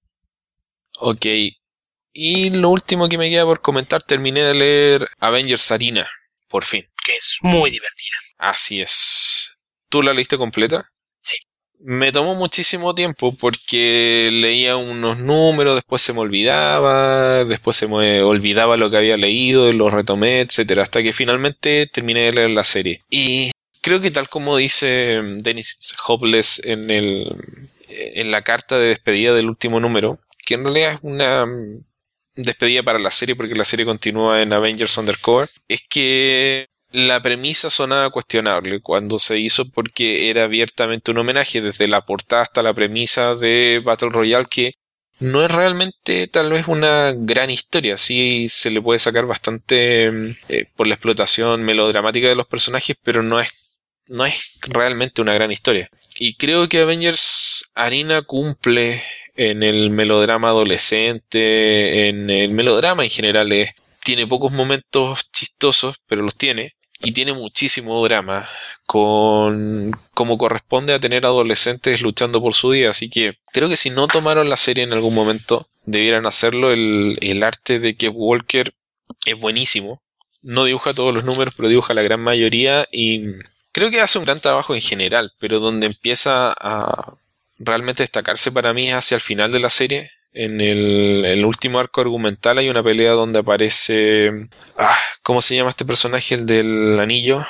Ok, y lo último que me queda por comentar, terminé de leer Avengers Arena, por fin. Que es muy divertida. Así es. ¿Tú la leíste completa? Sí. Me tomó muchísimo tiempo porque leía unos números, después se me olvidaba, después se me olvidaba lo que había leído, lo retomé, etcétera, hasta que finalmente terminé de leer la serie. Y creo que tal como dice Dennis Hopeless en la carta de despedida del último número, que en realidad es una despedida para la serie porque la serie continúa en Avengers Undercover, es que la premisa sonaba cuestionable cuando se hizo porque era abiertamente un homenaje desde la portada hasta la premisa de Battle Royale, que no es realmente tal vez una gran historia. Sí se le puede sacar bastante por la explotación melodramática de los personajes, pero no es realmente una gran historia. Y creo que Avengers Arena cumple en el melodrama adolescente, en el melodrama en general. Tiene pocos momentos chistosos, pero los tiene. Y tiene muchísimo drama, como corresponde a tener adolescentes luchando por su vida. Así que creo que si no tomaron la serie en algún momento, debieran hacerlo. El arte de Kev Walker es buenísimo. No dibuja todos los números, pero dibuja la gran mayoría. Y creo que hace un gran trabajo en general, pero donde empieza a realmente destacarse para mí es hacia el final de la serie. En el último arco argumental hay una pelea donde aparece... ¿cómo se llama este personaje? El del anillo.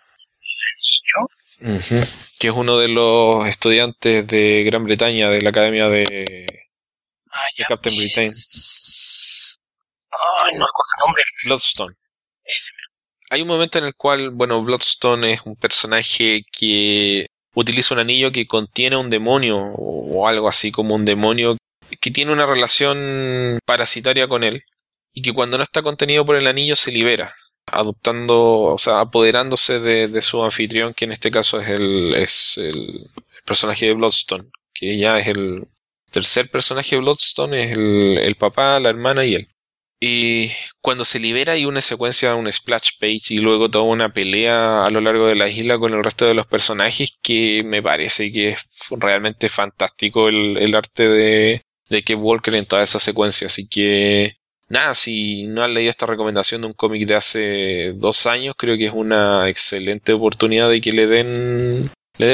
Ujú. Que es uno de los estudiantes de Gran Bretaña, de la Academia de Captain Britain. Ay, no recuerdo el nombre. Bloodstone. Ese. Hay un momento en el cual, bueno, Bloodstone es un personaje que utiliza un anillo que contiene un demonio o algo así como un demonio que tiene una relación parasitaria con él y que cuando no está contenido por el anillo se libera, adoptando, o sea, apoderándose de su anfitrión, que en este caso es el personaje de Bloodstone, que ya es el tercer personaje de Bloodstone, es el papá, la hermana y él. Y cuando se libera hay una secuencia, un splash page y luego toda una pelea a lo largo de la isla con el resto de los personajes que me parece que es realmente fantástico el arte de Kev Walker en toda esa secuencia. Así que nada, si no han leído esta recomendación de un cómic de hace 2 años, creo que es una excelente oportunidad de que le den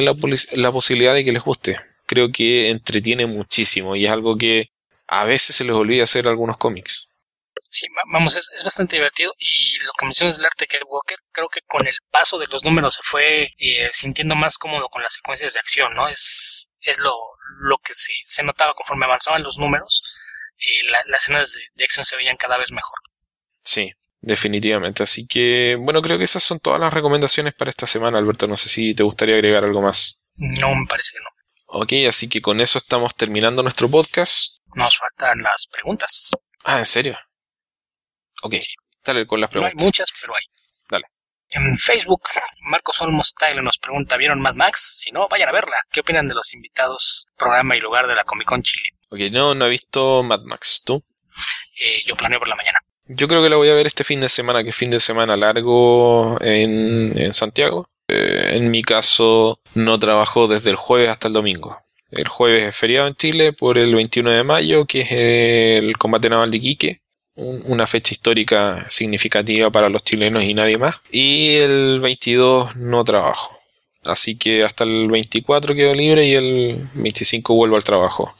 la posibilidad de que les guste. Creo que entretiene muchísimo y es algo que a veces se les olvida hacer algunos cómics. Sí, vamos, es bastante divertido. Y lo que mencionas del arte de Kev Walker, creo que con el paso de los números se fue sintiendo más cómodo con las secuencias de acción, ¿no? Es lo que se notaba conforme avanzaban los números. Las escenas de acción se veían cada vez mejor. Sí, definitivamente. Así que, bueno, creo que esas son todas las recomendaciones para esta semana, Alberto. No sé si te gustaría agregar algo más. No, me parece que no. Ok, así que con eso estamos terminando nuestro podcast. Nos faltan las preguntas. ¿En serio? Ok, sí. Dale con las preguntas. No hay muchas, pero hay. Dale. En Facebook, Marcos Olmos Tyler nos pregunta, ¿vieron Mad Max? Si no, vayan a verla. ¿Qué opinan de los invitados, programa y lugar de la Comic Con Chile? Ok, no he visto Mad Max. ¿Tú? Yo planeo por la mañana. Yo creo que la voy a ver este fin de semana, que es fin de semana largo en Santiago. En mi caso, no trabajo desde el jueves hasta el domingo. El jueves es feriado en Chile por el 21 de mayo, que es el combate naval de Iquique. Una fecha histórica significativa para los chilenos y nadie más. Y el 22 no trabajo. Así que hasta el 24 quedo libre y el 25 vuelvo al trabajo.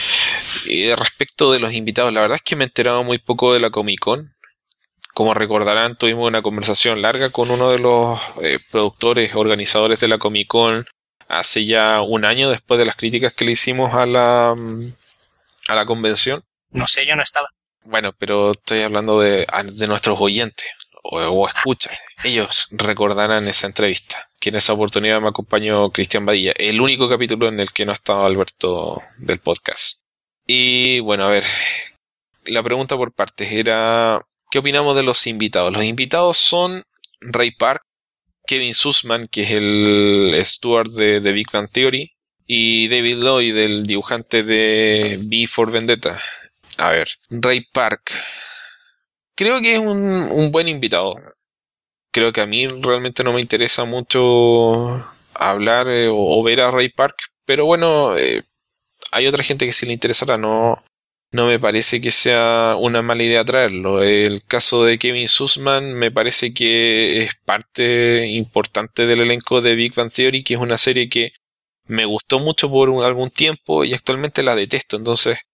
Respecto de los invitados, la verdad es que me he enterado muy poco de la Comic Con. Como recordarán, tuvimos una conversación larga con uno de los productores, organizadores de la Comic Con hace ya un año después de las críticas que le hicimos a la convención. No sé, yo no estaba. Bueno, pero estoy hablando de nuestros oyentes o escuchas. Ellos recordarán esa entrevista, que en esa oportunidad me acompañó Cristian Badilla, el único capítulo en el que no estaba Alberto del podcast. Y bueno, a ver, la pregunta por partes era, ¿qué opinamos de los invitados? Los invitados son Ray Park, Kevin Sussman, que es el steward de Big Bang Theory, y David Lloyd, el dibujante de V for Vendetta. A ver, Ray Park. Creo que es un buen invitado. Creo que a mí realmente no me interesa mucho hablar o ver a Ray Park, pero bueno, hay otra gente que sí le interesará. No me parece que sea una mala idea traerlo. El caso de Kevin Sussman me parece que es parte importante del elenco de Big Bang Theory, que es una serie que me gustó mucho por algún tiempo y actualmente la detesto. Entonces,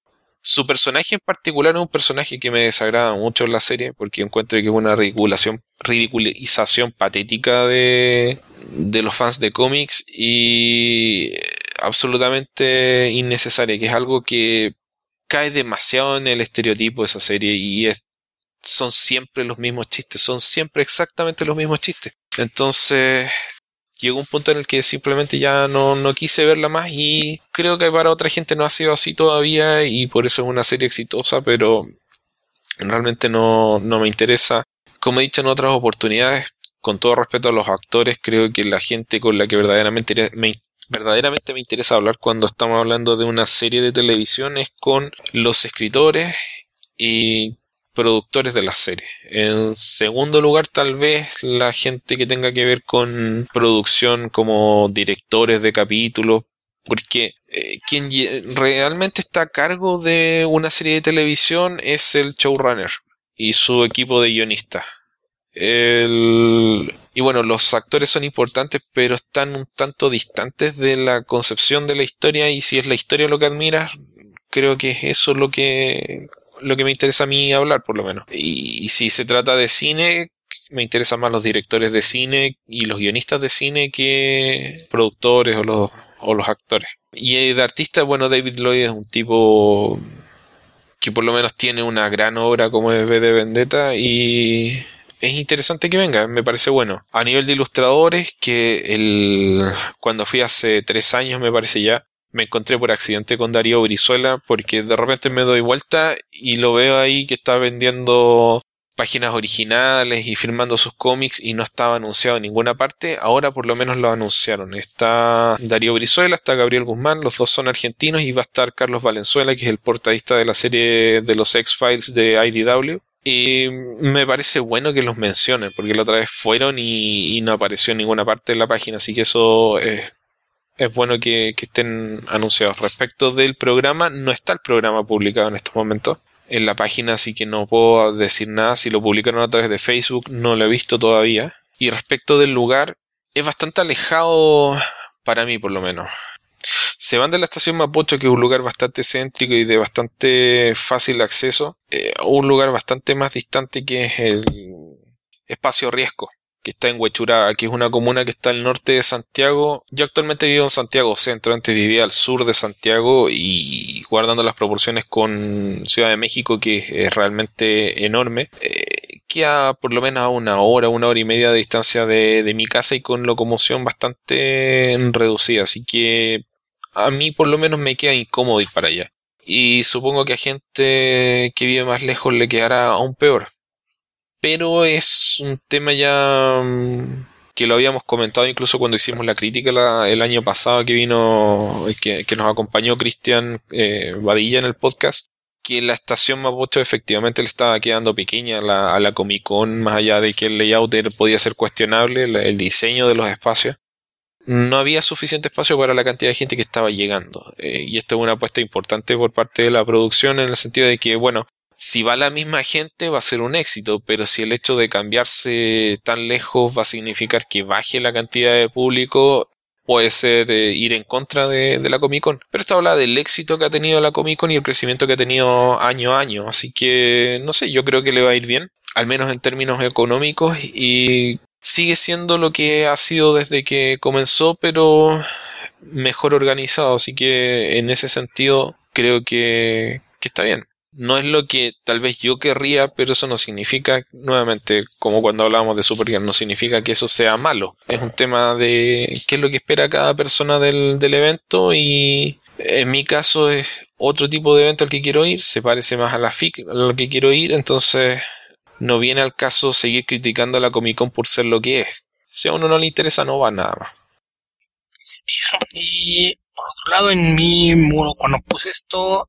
Su personaje en particular es un personaje que me desagrada mucho en la serie porque encuentro que es una ridiculización patética de los fans de cómics y absolutamente innecesaria, que es algo que cae demasiado en el estereotipo de esa serie y son siempre los mismos chistes, son siempre exactamente los mismos chistes. Entonces llegó un punto en el que simplemente ya no quise verla más y creo que para otra gente no ha sido así todavía y por eso es una serie exitosa, pero realmente no me interesa. Como he dicho en otras oportunidades, con todo respeto a los actores, creo que la gente con la que verdaderamente me interesa hablar cuando estamos hablando de una serie de televisión es con los escritores y productores de las series. En segundo lugar, tal vez la gente que tenga que ver con producción como directores de capítulos, porque quien realmente está a cargo de una serie de televisión es el showrunner y su equipo de guionistas. Y bueno, los actores son importantes, pero están un tanto distantes de la concepción de la historia y si es la historia lo que admiras, creo que es eso lo que me interesa a mí hablar, por lo menos. Y si se trata de cine, me interesan más los directores de cine y los guionistas de cine que productores o los actores. Y de artista, bueno, David Lloyd es un tipo que por lo menos tiene una gran obra como es V de Vendetta y es interesante que venga, me parece bueno. A nivel de ilustradores, cuando fui hace 3 años me parece ya, me encontré por accidente con Darío Brizuela porque de repente me doy vuelta y lo veo ahí que está vendiendo páginas originales y firmando sus cómics y no estaba anunciado en ninguna parte. Ahora por lo menos lo anunciaron. Está Darío Brizuela, está Gabriel Guzmán, los dos son argentinos y va a estar Carlos Valenzuela, que es el portadista de la serie de los X-Files de IDW. Y me parece bueno que los mencionen, porque la otra vez fueron y no apareció en ninguna parte de la página, así que eso es bueno que estén anunciados. Respecto del programa, no está el programa publicado en estos momentos en la página, así que no puedo decir nada. Si lo publicaron a través de Facebook, no lo he visto todavía. Y respecto del lugar, es bastante alejado para mí, por lo menos. Se van de la estación Mapocho, que es un lugar bastante céntrico y de bastante fácil acceso, a un lugar bastante más distante que es el Espacio Riesgo, que está en Huechuraba, que es una comuna que está al norte de Santiago. Yo actualmente vivo en Santiago Centro, antes vivía al sur de Santiago y guardando las proporciones con Ciudad de México, que es realmente enorme, queda por lo menos a una hora y media de distancia de mi casa y con locomoción bastante reducida, así que a mí por lo menos me queda incómodo ir para allá. Y supongo que a gente que vive más lejos le quedará aún peor. Pero es un tema ya que lo habíamos comentado incluso cuando hicimos la crítica el año pasado que vino, que nos acompañó Cristian Badilla en el podcast, que la estación Mapocho efectivamente le estaba quedando pequeña a la Comic Con, más allá de que el layout podía ser cuestionable, el diseño de los espacios. No había suficiente espacio para la cantidad de gente que estaba llegando. Y esto es una apuesta importante por parte de la producción en el sentido de que, bueno, si va la misma gente va a ser un éxito, pero si el hecho de cambiarse tan lejos va a significar que baje la cantidad de público, puede ser ir en contra de la Comic Con. Pero esto habla del éxito que ha tenido la Comic Con y el crecimiento que ha tenido año a año. Así que, no sé, yo creo que le va a ir bien, al menos en términos económicos, y sigue siendo lo que ha sido desde que comenzó, pero mejor organizado. Así que en ese sentido creo que está bien. No es lo que tal vez yo querría, pero eso no significa, nuevamente, como cuando hablábamos de Supergirl, no significa que eso sea malo. Es un tema de qué es lo que espera cada persona del evento y en mi caso es otro tipo de evento al que quiero ir, se parece más a la FIC a lo que quiero ir, entonces no viene al caso seguir criticando a la Comic Con por ser lo que es. Si a uno no le interesa, no va nada más. Eso. Y por otro lado, en mi muro, cuando puse esto,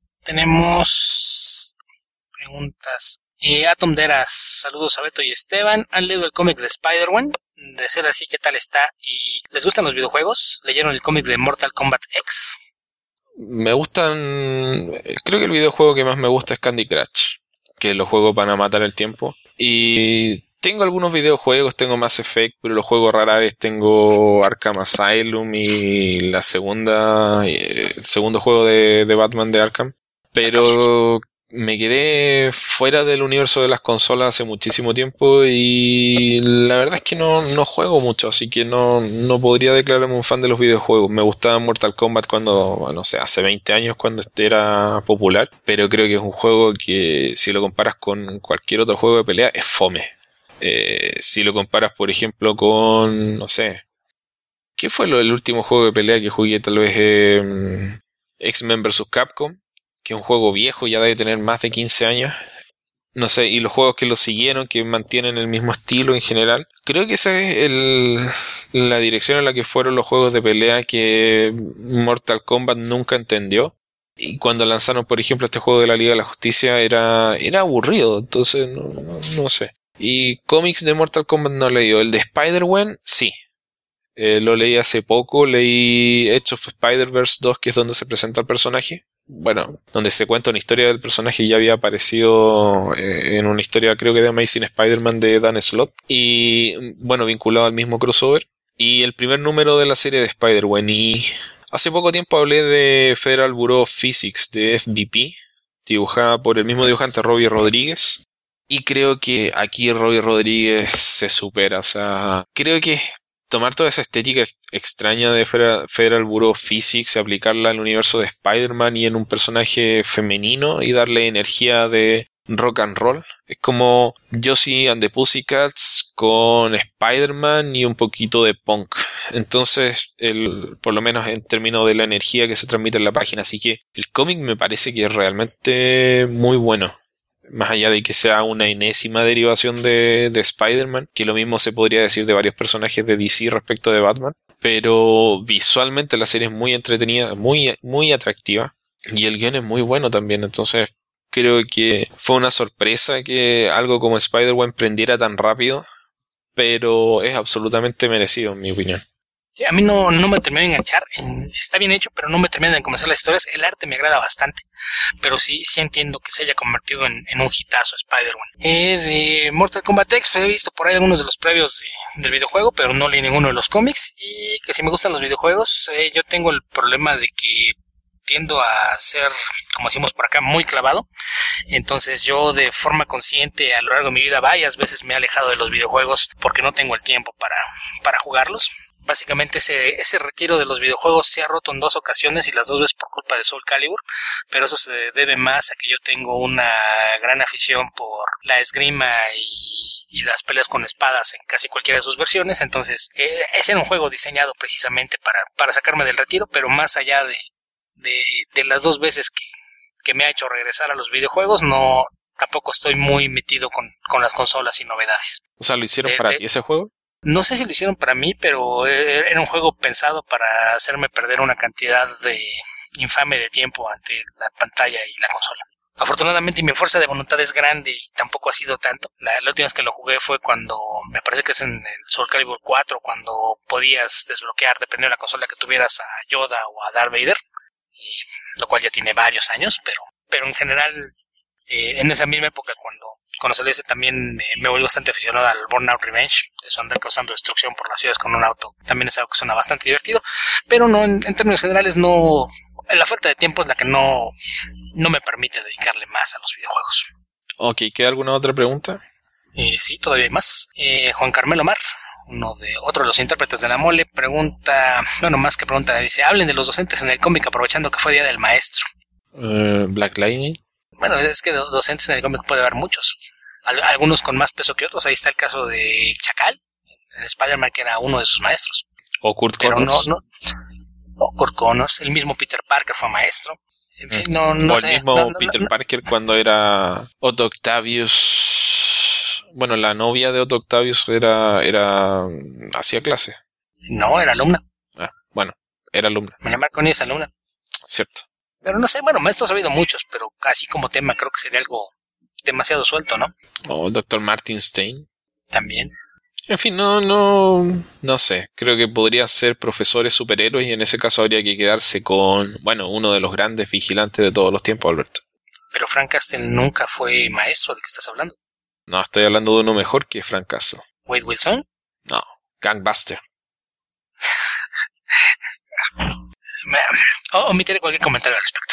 tenemos preguntas. Atom Deras, saludos a Beto y Esteban. ¿Han leído el cómic de Spider-Man? De ser así, ¿qué tal está? ¿Y les gustan los videojuegos? ¿Leyeron el cómic de Mortal Kombat X? Me gustan... Creo que el videojuego que más me gusta es Candy Crush, que lo juego para matar el tiempo. Y tengo algunos videojuegos, tengo Mass Effect, pero los juego rara vez. Tengo Arkham Asylum y el segundo juego de Batman de Arkham. Pero me quedé fuera del universo de las consolas hace muchísimo tiempo y la verdad es que no juego mucho, así que no podría declararme un fan de los videojuegos. Me gustaba Mortal Kombat cuando, bueno, no sé, hace 20 años cuando era popular, pero creo que es un juego que si lo comparas con cualquier otro juego de pelea es fome. Si lo comparas, por ejemplo, con, no sé, ¿qué fue el último juego de pelea que jugué? Tal vez X-Men vs. Capcom, que es un juego viejo, ya debe tener más de 15 años. No sé, y los juegos que lo siguieron, que mantienen el mismo estilo en general. Creo que esa es la dirección en la que fueron los juegos de pelea que Mortal Kombat nunca entendió. Y cuando lanzaron, por ejemplo, este juego de la Liga de la Justicia, era aburrido, entonces no sé. Y cómics de Mortal Kombat no he leído. El de Spider-Man, sí. Lo leí hace poco, leí Edge of Spider-Verse 2, que es donde se presenta el personaje. Bueno, donde se cuenta una historia del personaje, ya había aparecido en una historia, creo que de Amazing Spider-Man de Dan Slott. Y bueno, vinculado al mismo crossover. Y el primer número de la serie de Spider-Man. Y hace poco tiempo hablé de Federal Bureau of Physics, de FBP, dibujada por el mismo dibujante Robbie Rodríguez. Y creo que aquí Robbie Rodríguez se supera, o sea, creo que tomar toda esa estética extraña de Federal Bureau of Physics y aplicarla al universo de Spider-Man y en un personaje femenino y darle energía de rock and roll. Es como Josie and the Pussycats con Spider-Man y un poquito de punk. Entonces, por lo menos en términos de la energía que se transmite en la página. Así que el cómic me parece que es realmente muy bueno. Más allá de que sea una enésima derivación de Spider-Man, que lo mismo se podría decir de varios personajes de DC respecto de Batman. Pero visualmente la serie es muy entretenida, muy atractiva. Y el guion es muy bueno también. Entonces creo que fue una sorpresa que algo como Spider-Man prendiera tan rápido. Pero es absolutamente merecido, en mi opinión. Sí, a mí no me terminó de enganchar. Está bien hecho, pero no me termina de convencer las historias. El arte me agrada bastante, pero sí entiendo que se haya convertido en un hitazo Spider-Man. De Mortal Kombat X he visto por ahí algunos de los previos del videojuego, pero no leí ninguno de los cómics. Y que si me gustan los videojuegos, yo tengo el problema de que tiendo a ser, como decimos por acá, muy clavado. Entonces yo de forma consciente a lo largo de mi vida varias veces me he alejado de los videojuegos porque no tengo el tiempo para jugarlos. Básicamente ese retiro de los videojuegos se ha roto en 2 ocasiones y las 2 veces por culpa de Soul Calibur, pero eso se debe más a que yo tengo una gran afición por la esgrima y las peleas con espadas en casi cualquiera de sus versiones. Entonces ese era un juego diseñado precisamente para sacarme del retiro, pero más allá de las 2 veces que me ha hecho regresar a los videojuegos, tampoco estoy muy metido con las consolas y novedades. O sea, ¿lo hicieron para ti ese juego? No sé si lo hicieron para mí, pero era un juego pensado para hacerme perder una cantidad infame de tiempo ante la pantalla y la consola. Afortunadamente mi fuerza de voluntad es grande y tampoco ha sido tanto. La última vez que lo jugué fue cuando, me parece que es en el Soul Calibur 4, cuando podías desbloquear, dependiendo de la consola que tuvieras, a Yoda o a Darth Vader, lo cual ya tiene varios años, pero en general, en esa misma época cuando salió ese también me volví bastante aficionado al Burnout Revenge, eso andar causando destrucción por las ciudades con un auto, también es algo que suena bastante divertido, pero no, en términos generales no, la falta de tiempo es la que no me permite dedicarle más a los videojuegos. Ok, ¿queda alguna otra pregunta? Sí, todavía hay más. Juan Carmelo Mar, otro de los intérpretes de la mole, pregunta, más que pregunta, dice, hablen de los docentes en el cómic aprovechando que fue Día del Maestro. Black Lightning. Bueno, es que docentes en el cómic puede haber muchos. Algunos con más peso que otros. Ahí está el caso de Chacal, en Spider-Man, que era uno de sus maestros. O Kurt Connors. O Kurt Connors. El mismo Peter Parker fue maestro. En fin, no o sé. El mismo Peter Parker cuando era Otto Octavius. Bueno, la novia de Otto Octavius hacía clase. No, era alumna. Bueno, era alumna. María Marconi es alumna. Cierto. Pero no sé, bueno, maestros ha habido muchos, pero así como tema creo que sería algo demasiado suelto, ¿no? O Dr. Martin Stein. También. En fin, no sé. Creo que podrían ser profesores superhéroes y en ese caso habría que quedarse con, bueno, uno de los grandes vigilantes de todos los tiempos, Alberto. Pero Frank Castle nunca fue maestro, ¿de qué estás hablando? No, estoy hablando de uno mejor que Frank Castle. ¿Wade Wilson? No, Gangbuster. Omitiré cualquier comentario al respecto.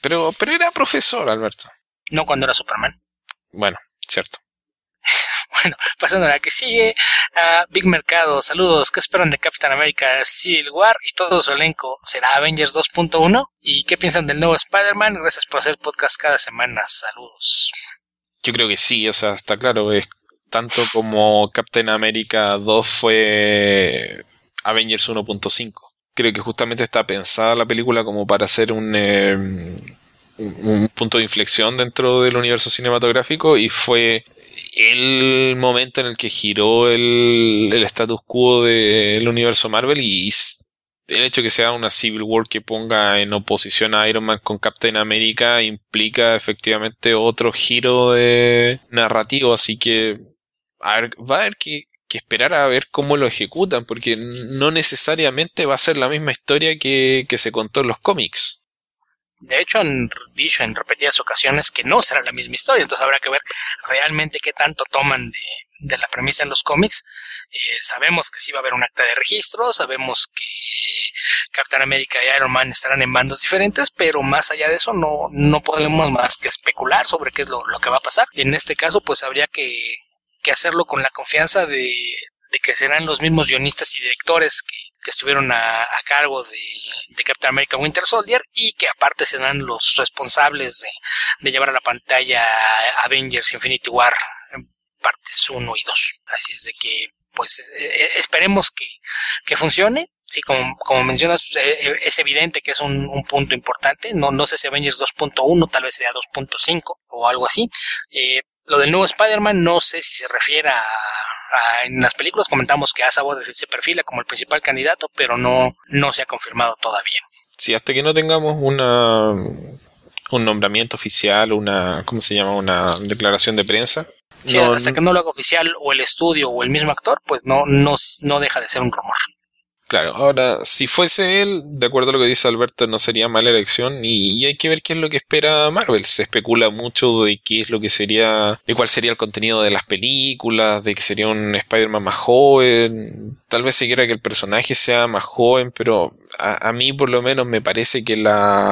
Pero era profesor, Alberto. No cuando era Superman. Bueno, cierto. Bueno, pasando a la que sigue, Big Mercado, saludos, ¿qué esperan de Captain America Civil War y todo su elenco? ¿Será Avengers 2.1? ¿Y qué piensan del nuevo Spider-Man? Gracias por hacer podcast cada semana, saludos. Yo creo que sí, o sea, está claro, es tanto como Captain America 2 fue Avengers 1.5. Creo que justamente está pensada la película como para hacer un punto de inflexión dentro del universo cinematográfico y fue el momento en el que giró el status quo del universo Marvel y el hecho que sea una Civil War que ponga en oposición a Iron Man con Captain America implica efectivamente otro giro de narrativo, así que va a haber que esperar a ver cómo lo ejecutan, porque no necesariamente va a ser la misma historia que se contó en los cómics. De hecho, han dicho en repetidas ocasiones que no será la misma historia, entonces habrá que ver realmente qué tanto toman de la premisa en los cómics. Sabemos que sí va a haber un acta de registro, sabemos que Captain America y Iron Man estarán en bandos diferentes, pero más allá de eso no podemos más que especular sobre qué es lo que va a pasar. En este caso, pues habría que hacerlo con la confianza de que serán los mismos guionistas y directores que estuvieron a cargo de Captain America Winter Soldier y que aparte serán los responsables de llevar a la pantalla Avengers Infinity War en partes 1 y 2. Así es de que pues esperemos que funcione. Sí, como mencionas, es evidente que es un punto importante. No sé si Avengers 2.1, tal vez sería 2.5 o algo así. Lo del nuevo Spider-Man no sé si se refiere en las películas comentamos que Asa Butterfield se perfila como el principal candidato, pero no se ha confirmado todavía. Sí, hasta que no tengamos un nombramiento oficial, ¿cómo se llama? Una declaración de prensa. Sí, hasta que no lo haga oficial o el estudio o el mismo actor, pues no deja de ser un rumor. Claro, ahora, si fuese él, de acuerdo a lo que dice Alberto, no sería mala elección y hay que ver qué es lo que espera Marvel. Se especula mucho de qué es lo que sería, de cuál sería el contenido de las películas, de que sería un Spider-Man más joven. Tal vez se quiera que el personaje sea más joven, pero a mí por lo menos me parece que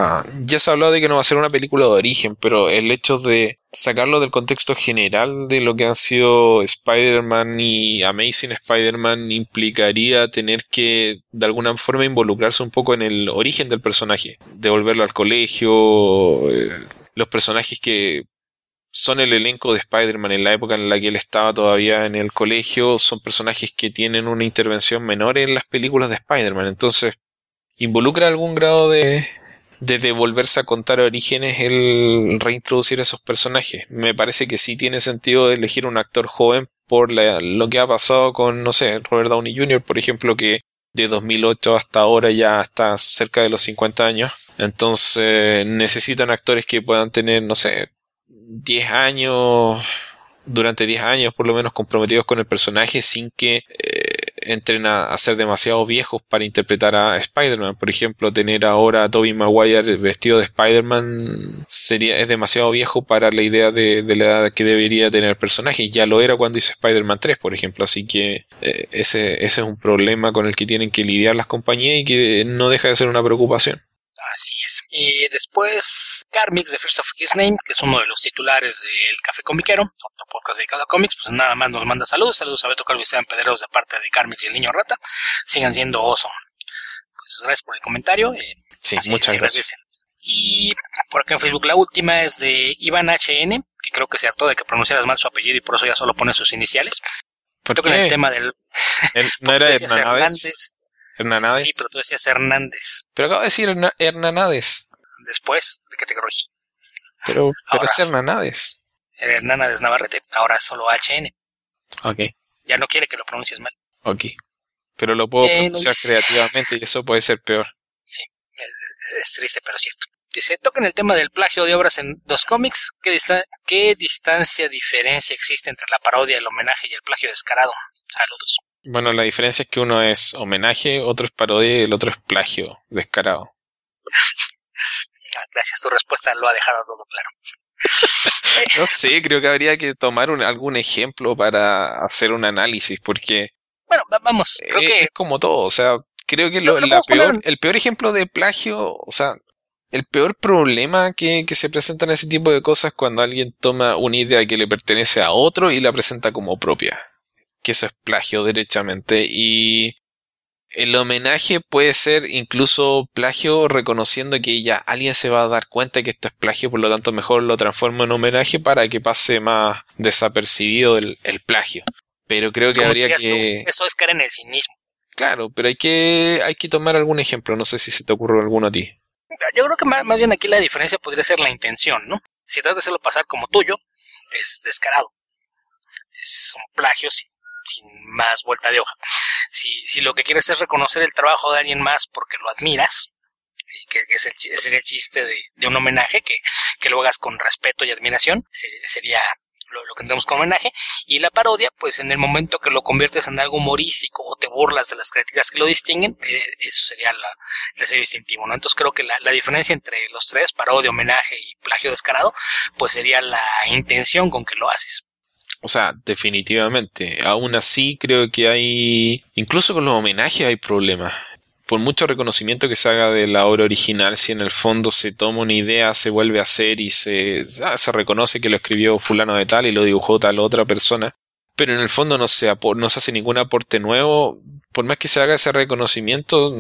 ya se ha hablado de que no va a ser una película de origen, pero el hecho de sacarlo del contexto general de lo que han sido Spider-Man y Amazing Spider-Man implicaría tener que de alguna forma involucrarse un poco en el origen del personaje, devolverlo al colegio, los personajes que son el elenco de Spider-Man en la época en la que él estaba todavía en el colegio son personajes que tienen una intervención menor en las películas de Spider-Man, entonces involucra algún grado de volverse a contar orígenes el reintroducir esos personajes. Me parece que sí tiene sentido elegir un actor joven por lo que ha pasado con, no sé, Robert Downey Jr., por ejemplo, que de 2008 hasta ahora ya está cerca de los 50 años. Entonces necesitan actores que puedan tener, no sé, 10 años, durante 10 años por lo menos comprometidos con el personaje sin que entren a ser demasiado viejos para interpretar a Spider-Man. Por ejemplo, tener ahora a Tobey Maguire vestido de Spider-Man es demasiado viejo para la idea de la edad que debería tener el personaje. Ya lo era cuando hizo Spider-Man 3, por ejemplo. Así que ese es un problema con el que tienen que lidiar las compañías y que no deja de ser una preocupación. Así es. Y después, Carmix de First of His Name, que es uno de los titulares del Café Comiquero, otro podcast dedicado a cómics, pues nada más nos manda saludos. Saludos a Beto Calvo y Esteban Pederos de parte de Carmix y el Niño Rata. Sigan siendo awesome. Pues gracias por el comentario. Sí, muchas gracias. Y por acá en Facebook la última es de Iván HN, que creo que se hartó de que pronunciaras mal su apellido y por eso ya solo pone sus iniciales. ¿Por qué? El tema del... ¿No era Hernández? Hernández. Sí, pero tú decías Hernández. Pero acabo de decir Hernández. Después de que te corregí. Pero es Hernández. Era Hernández Navarrete, ahora solo HN. Ok. Ya no quiere que lo pronuncies mal. Ok. Pero lo puedo pronunciar creativamente y eso puede ser peor. Sí, es triste, pero cierto. Dice, toquen el tema del plagio de obras en los cómics. ¿Qué diferencia existe entre la parodia, el homenaje y el plagio descarado? Saludos. Bueno, la diferencia es que uno es homenaje, otro es parodia y el otro es plagio descarado. Gracias, tu respuesta lo ha dejado todo claro. No sé, creo que habría que tomar algún ejemplo para hacer un análisis, porque... Bueno, vamos, creo que... Es como todo, o sea, creo que el peor ejemplo de plagio, o sea, el peor problema que se presenta en ese tipo de cosas es cuando alguien toma una idea que le pertenece a otro y la presenta como propia. Que eso es plagio derechamente. Y el homenaje puede ser incluso plagio reconociendo que ya alguien se va a dar cuenta que esto es plagio, por lo tanto mejor lo transformo en homenaje para que pase más desapercibido el plagio. Pero creo que Como habría dirías tú, que... eso es caer en el cinismo. Claro, pero hay que tomar algún ejemplo. No sé si se te ocurre alguno a ti. Yo creo que más bien aquí la diferencia podría ser la intención, ¿no? Si tratas de hacerlo pasar como tuyo, es descarado. Son plagios sin más vuelta de hoja. Si lo que quieres es reconocer el trabajo de alguien más porque lo admiras, que sería el chiste de un homenaje, que lo hagas con respeto y admiración, sería lo que tendremos como homenaje. Y la parodia, pues en el momento que lo conviertes en algo humorístico o te burlas de las características que lo distinguen, eso sería el sello distintivo, ¿no? Entonces creo que la diferencia entre los tres, parodia, homenaje y plagio descarado, pues sería la intención con que lo haces. O sea, definitivamente. Aún así creo que hay... Incluso con los homenajes hay problemas. Por mucho reconocimiento que se haga de la obra original, si en el fondo se toma una idea, se vuelve a hacer y se reconoce que lo escribió fulano de tal y lo dibujó tal otra persona, pero en el fondo no se hace ningún aporte nuevo, por más que se haga ese reconocimiento,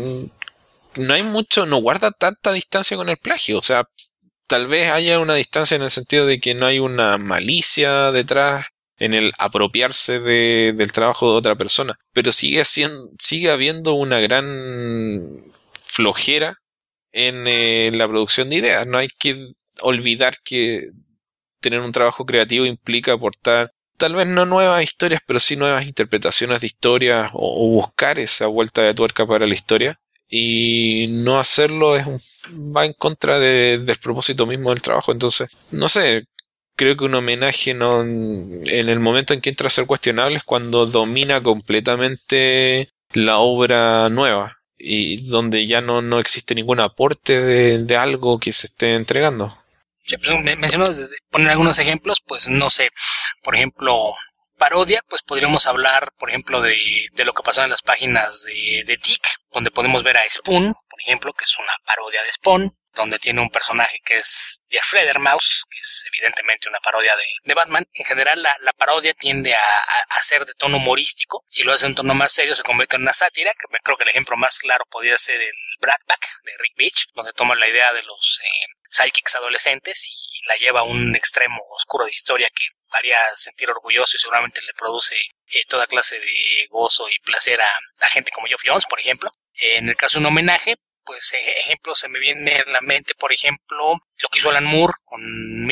no hay mucho, no guarda tanta distancia con el plagio. O sea, tal vez haya una distancia en el sentido de que no hay una malicia detrás en el apropiarse del trabajo de otra persona, pero sigue habiendo una gran flojera en la producción de ideas. No hay que olvidar que tener un trabajo creativo implica aportar tal vez no nuevas historias, pero sí nuevas interpretaciones de historias o buscar esa vuelta de tuerca para la historia. Y no hacerlo va en contra del propósito mismo del trabajo. Entonces, no sé, creo que un homenaje no, en el momento en que entra a ser cuestionable es cuando domina completamente la obra nueva y donde ya no existe ningún aporte de algo que se esté entregando. Sí, pues mencionas de poner algunos ejemplos, pues no sé, por ejemplo, parodia, pues podríamos hablar, por ejemplo, de lo que pasó en las páginas de Tick, donde podemos ver a Spoon, por ejemplo, que es una parodia de Spawn, donde tiene un personaje que es Jeff Fledermaus, que es evidentemente una parodia de Batman. En general, la parodia tiende a ser de tono humorístico. Si lo hace en tono más serio, se convierte en una sátira, que creo que el ejemplo más claro podría ser el Brat Pack de Rick Beach, donde toma la idea de los sidekicks adolescentes y la lleva a un extremo oscuro de historia que haría sentir orgulloso y seguramente le produce toda clase de gozo y placer a gente como Geoff Jones, por ejemplo. En el caso de un homenaje, pues ejemplos se me viene a la mente, por ejemplo, lo que hizo Alan Moore con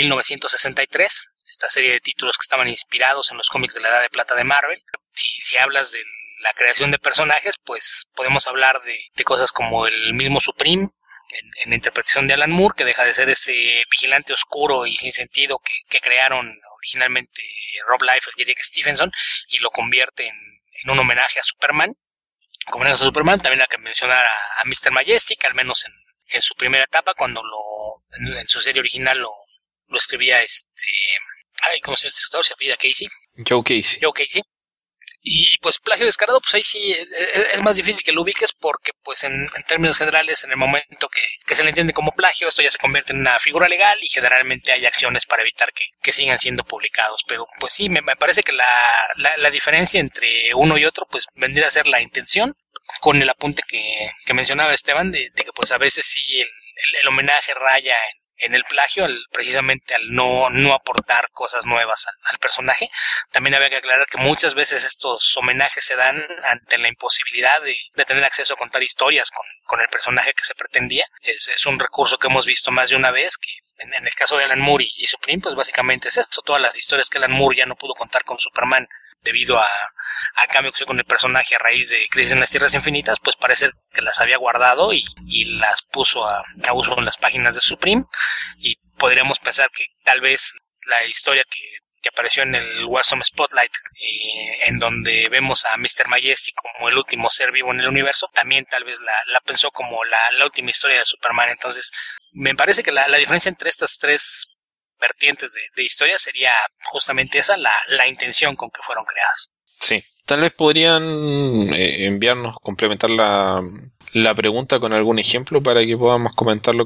1963, esta serie de títulos que estaban inspirados en los cómics de la Edad de Plata de Marvel. Si hablas de la creación de personajes, pues podemos hablar de cosas como el mismo Supreme, en la interpretación de Alan Moore, que deja de ser ese vigilante oscuro y sin sentido que crearon originalmente Rob Liefeld y Eric Stephenson, y lo convierte en un homenaje a Superman. Como en Superman, también hay que mencionar a Mr. Majestic, al menos en su primera etapa, cuando en su serie original lo escribía ¿cómo se llama este escritor? Se apellida Casey. Joe Casey. Joe Casey. Y pues plagio descarado, pues ahí sí es más difícil que lo ubiques porque pues en términos generales, en el momento que se le entiende como plagio, esto ya se convierte en una figura legal y generalmente hay acciones para evitar que sigan siendo publicados. Pero pues sí, me parece que la diferencia entre uno y otro pues vendría a ser la intención, con el apunte que mencionaba Esteban de que pues a veces sí el homenaje raya en el plagio, precisamente al no aportar cosas nuevas al personaje. También había que aclarar que muchas veces estos homenajes se dan ante la imposibilidad de tener acceso a contar historias con el personaje que se pretendía. Es un recurso que hemos visto más de una vez, que en el caso de Alan Moore y Supreme, pues básicamente es esto. Todas las historias que Alan Moore ya no pudo contar con Superman debido al cambio que hizo con el personaje a raíz de Crisis en las Tierras Infinitas, pues parece que las había guardado y las puso a uso en las páginas de Supreme, y podríamos pensar que tal vez la historia que apareció en el Warsome Spotlight, en donde vemos a Mr. Majestic como el último ser vivo en el universo, también tal vez la pensó como la última historia de Superman. Entonces me parece que la diferencia entre estas tres vertientes de historia sería justamente esa, la intención con que fueron creadas. Sí. Tal vez podrían enviarnos, complementar la pregunta con algún ejemplo para que podamos comentarlo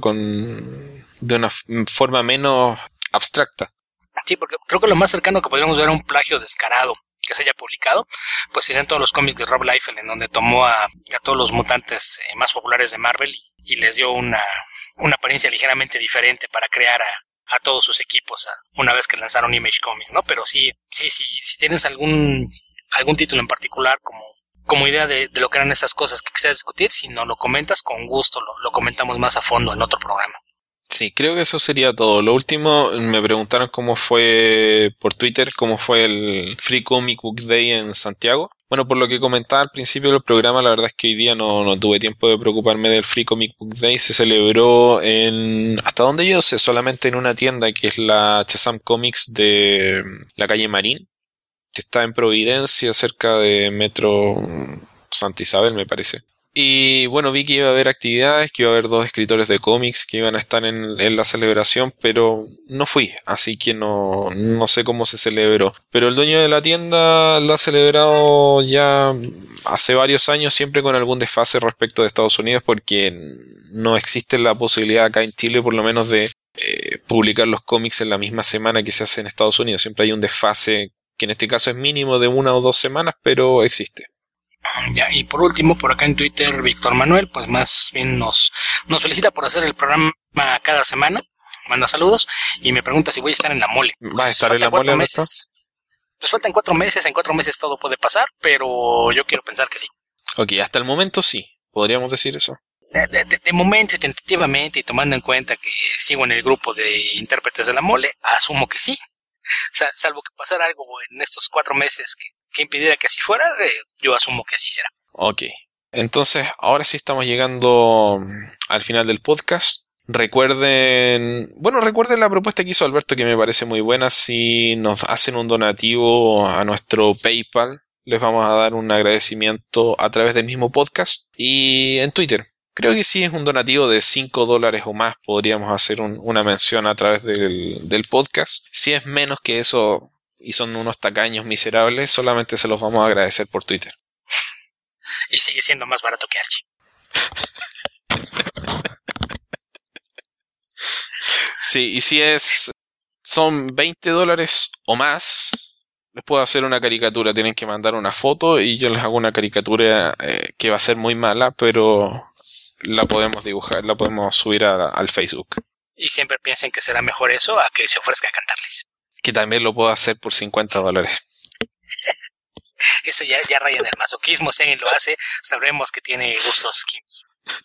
de una forma menos abstracta. Sí, porque creo que lo más cercano que podríamos ver a un plagio descarado que se haya publicado, pues serían todos los cómics de Rob Liefeld, en donde tomó a todos los mutantes más populares de Marvel y les dio una apariencia ligeramente diferente para crear a todos sus equipos una vez que lanzaron Image Comics, ¿no? Pero sí, si tienes algún título en particular como idea de lo que eran estas cosas que quisieras discutir, si nos lo comentas, con gusto lo comentamos más a fondo en otro programa. Sí, creo que eso sería todo. Lo último, me preguntaron cómo fue por Twitter, cómo fue el Free Comic Book Day en Santiago. Bueno, por lo que comentaba al principio del programa, la verdad es que hoy día no tuve tiempo de preocuparme del Free Comic Book Day. Se celebró hasta donde yo sé, solamente en una tienda que es la Chesam Comics de la calle Marín, que está en Providencia, cerca de Metro Santa Isabel, me parece. Y bueno, vi que iba a haber actividades, que iba a haber 2 escritores de cómics que iban a estar en la celebración, pero no fui, así que no sé cómo se celebró. Pero el dueño de la tienda la ha celebrado ya hace varios años, siempre con algún desfase respecto de Estados Unidos, porque no existe la posibilidad acá en Chile, por lo menos, de publicar los cómics en la misma semana que se hace en Estados Unidos. Siempre hay un desfase, que en este caso es mínimo de 1 o 2 semanas, pero existe. Ya, y por último, por acá en Twitter, Víctor Manuel, pues más bien nos felicita por hacer el programa cada semana, manda saludos y me pregunta si voy a estar en la mole. Pues ¿vas a estar en la mole, Alberto? Pues faltan 4 meses, en 4 meses todo puede pasar, pero yo quiero pensar que sí. Ok, hasta el momento sí, podríamos decir eso. De momento y tentativamente, y tomando en cuenta que sigo en el grupo de intérpretes de la mole, asumo que sí. Salvo que pasara algo en estos 4 meses que impidiera que así fuera, yo asumo que así será. Ok, entonces ahora sí estamos llegando al final del podcast. Recuerden la propuesta que hizo Alberto, que me parece muy buena. Si nos hacen un donativo a nuestro PayPal, les vamos a dar un agradecimiento a través del mismo podcast y en Twitter. Creo que si es un donativo de $5 o más, podríamos hacer una mención a través del podcast. Si es menos que eso y son unos tacaños miserables, solamente se los vamos a agradecer por Twitter. Y sigue siendo más barato que Archie. Sí, y si son $20 o más, les puedo hacer una caricatura. Tienen que mandar una foto y yo les hago una caricatura que va a ser muy mala, pero la podemos dibujar, la podemos subir al Facebook. Y siempre piensen que será mejor eso a que se ofrezca a cantarles. Que también lo puedo hacer por $50. Eso ya raya en el masoquismo. Si alguien lo hace, sabremos que tiene gustos químicos.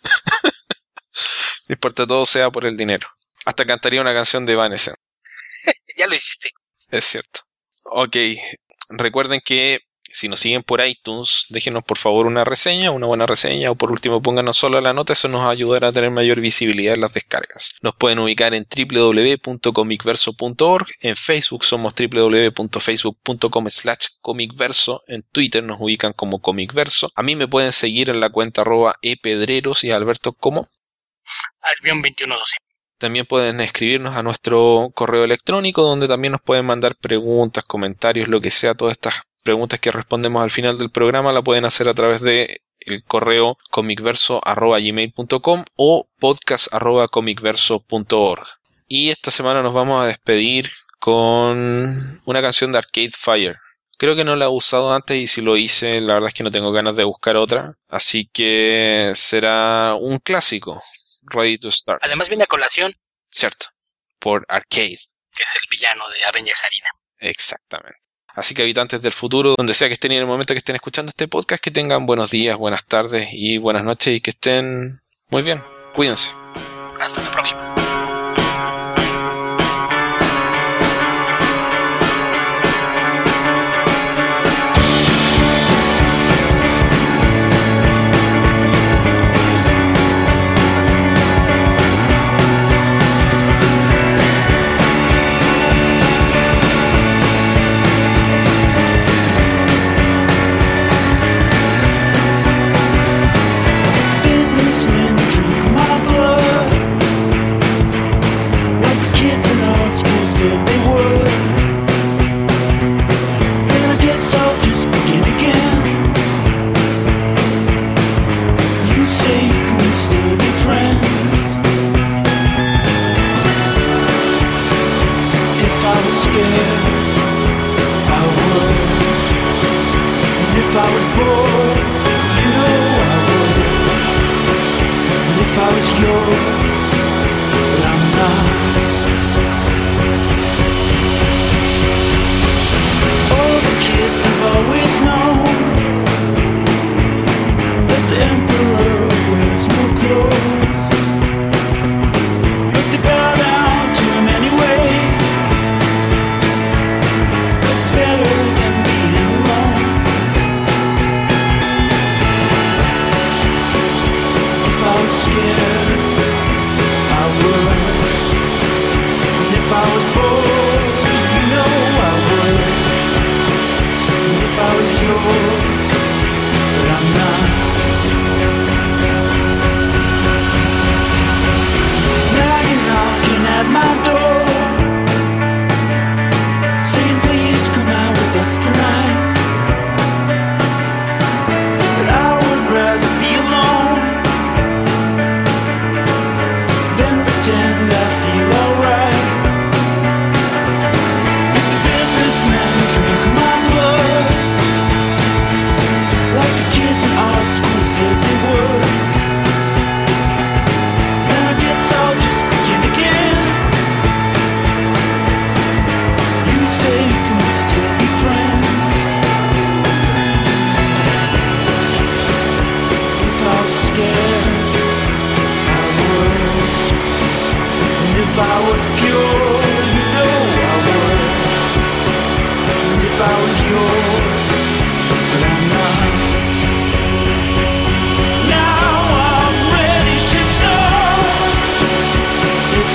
No importa, todo sea por el dinero. Hasta cantaría una canción de Evanescence. Ya lo hiciste. Es cierto. Ok, recuerden que si nos siguen por iTunes, déjenos por favor una buena reseña, o por último pónganos solo la nota. Eso nos ayudará a tener mayor visibilidad en las descargas. Nos pueden ubicar en www.comicverso.org, en Facebook somos www.facebook.com/comicverso, en Twitter nos ubican como comicverso. A mí me pueden seguir en la cuenta @epedreros y a Alberto como Albion2112. También pueden escribirnos a nuestro correo electrónico, donde también nos pueden mandar preguntas, comentarios, lo que sea. Todas estas preguntas que respondemos al final del programa la pueden hacer a través de el correo comicverso@gmail.com o podcast@comicverso.org. Y esta semana nos vamos a despedir con una canción de Arcade Fire. Creo que no la he usado antes, y si lo hice, la verdad es que no tengo ganas de buscar otra. Así que será un clásico. Ready to Start. Además viene a colación. Cierto. Por Arcade. Que es el villano de Avengers Arena. Exactamente. Así que habitantes del futuro, donde sea que estén y en el momento que estén escuchando este podcast, que tengan buenos días, buenas tardes y buenas noches, y que estén muy bien. Cuídense. Hasta la próxima.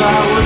I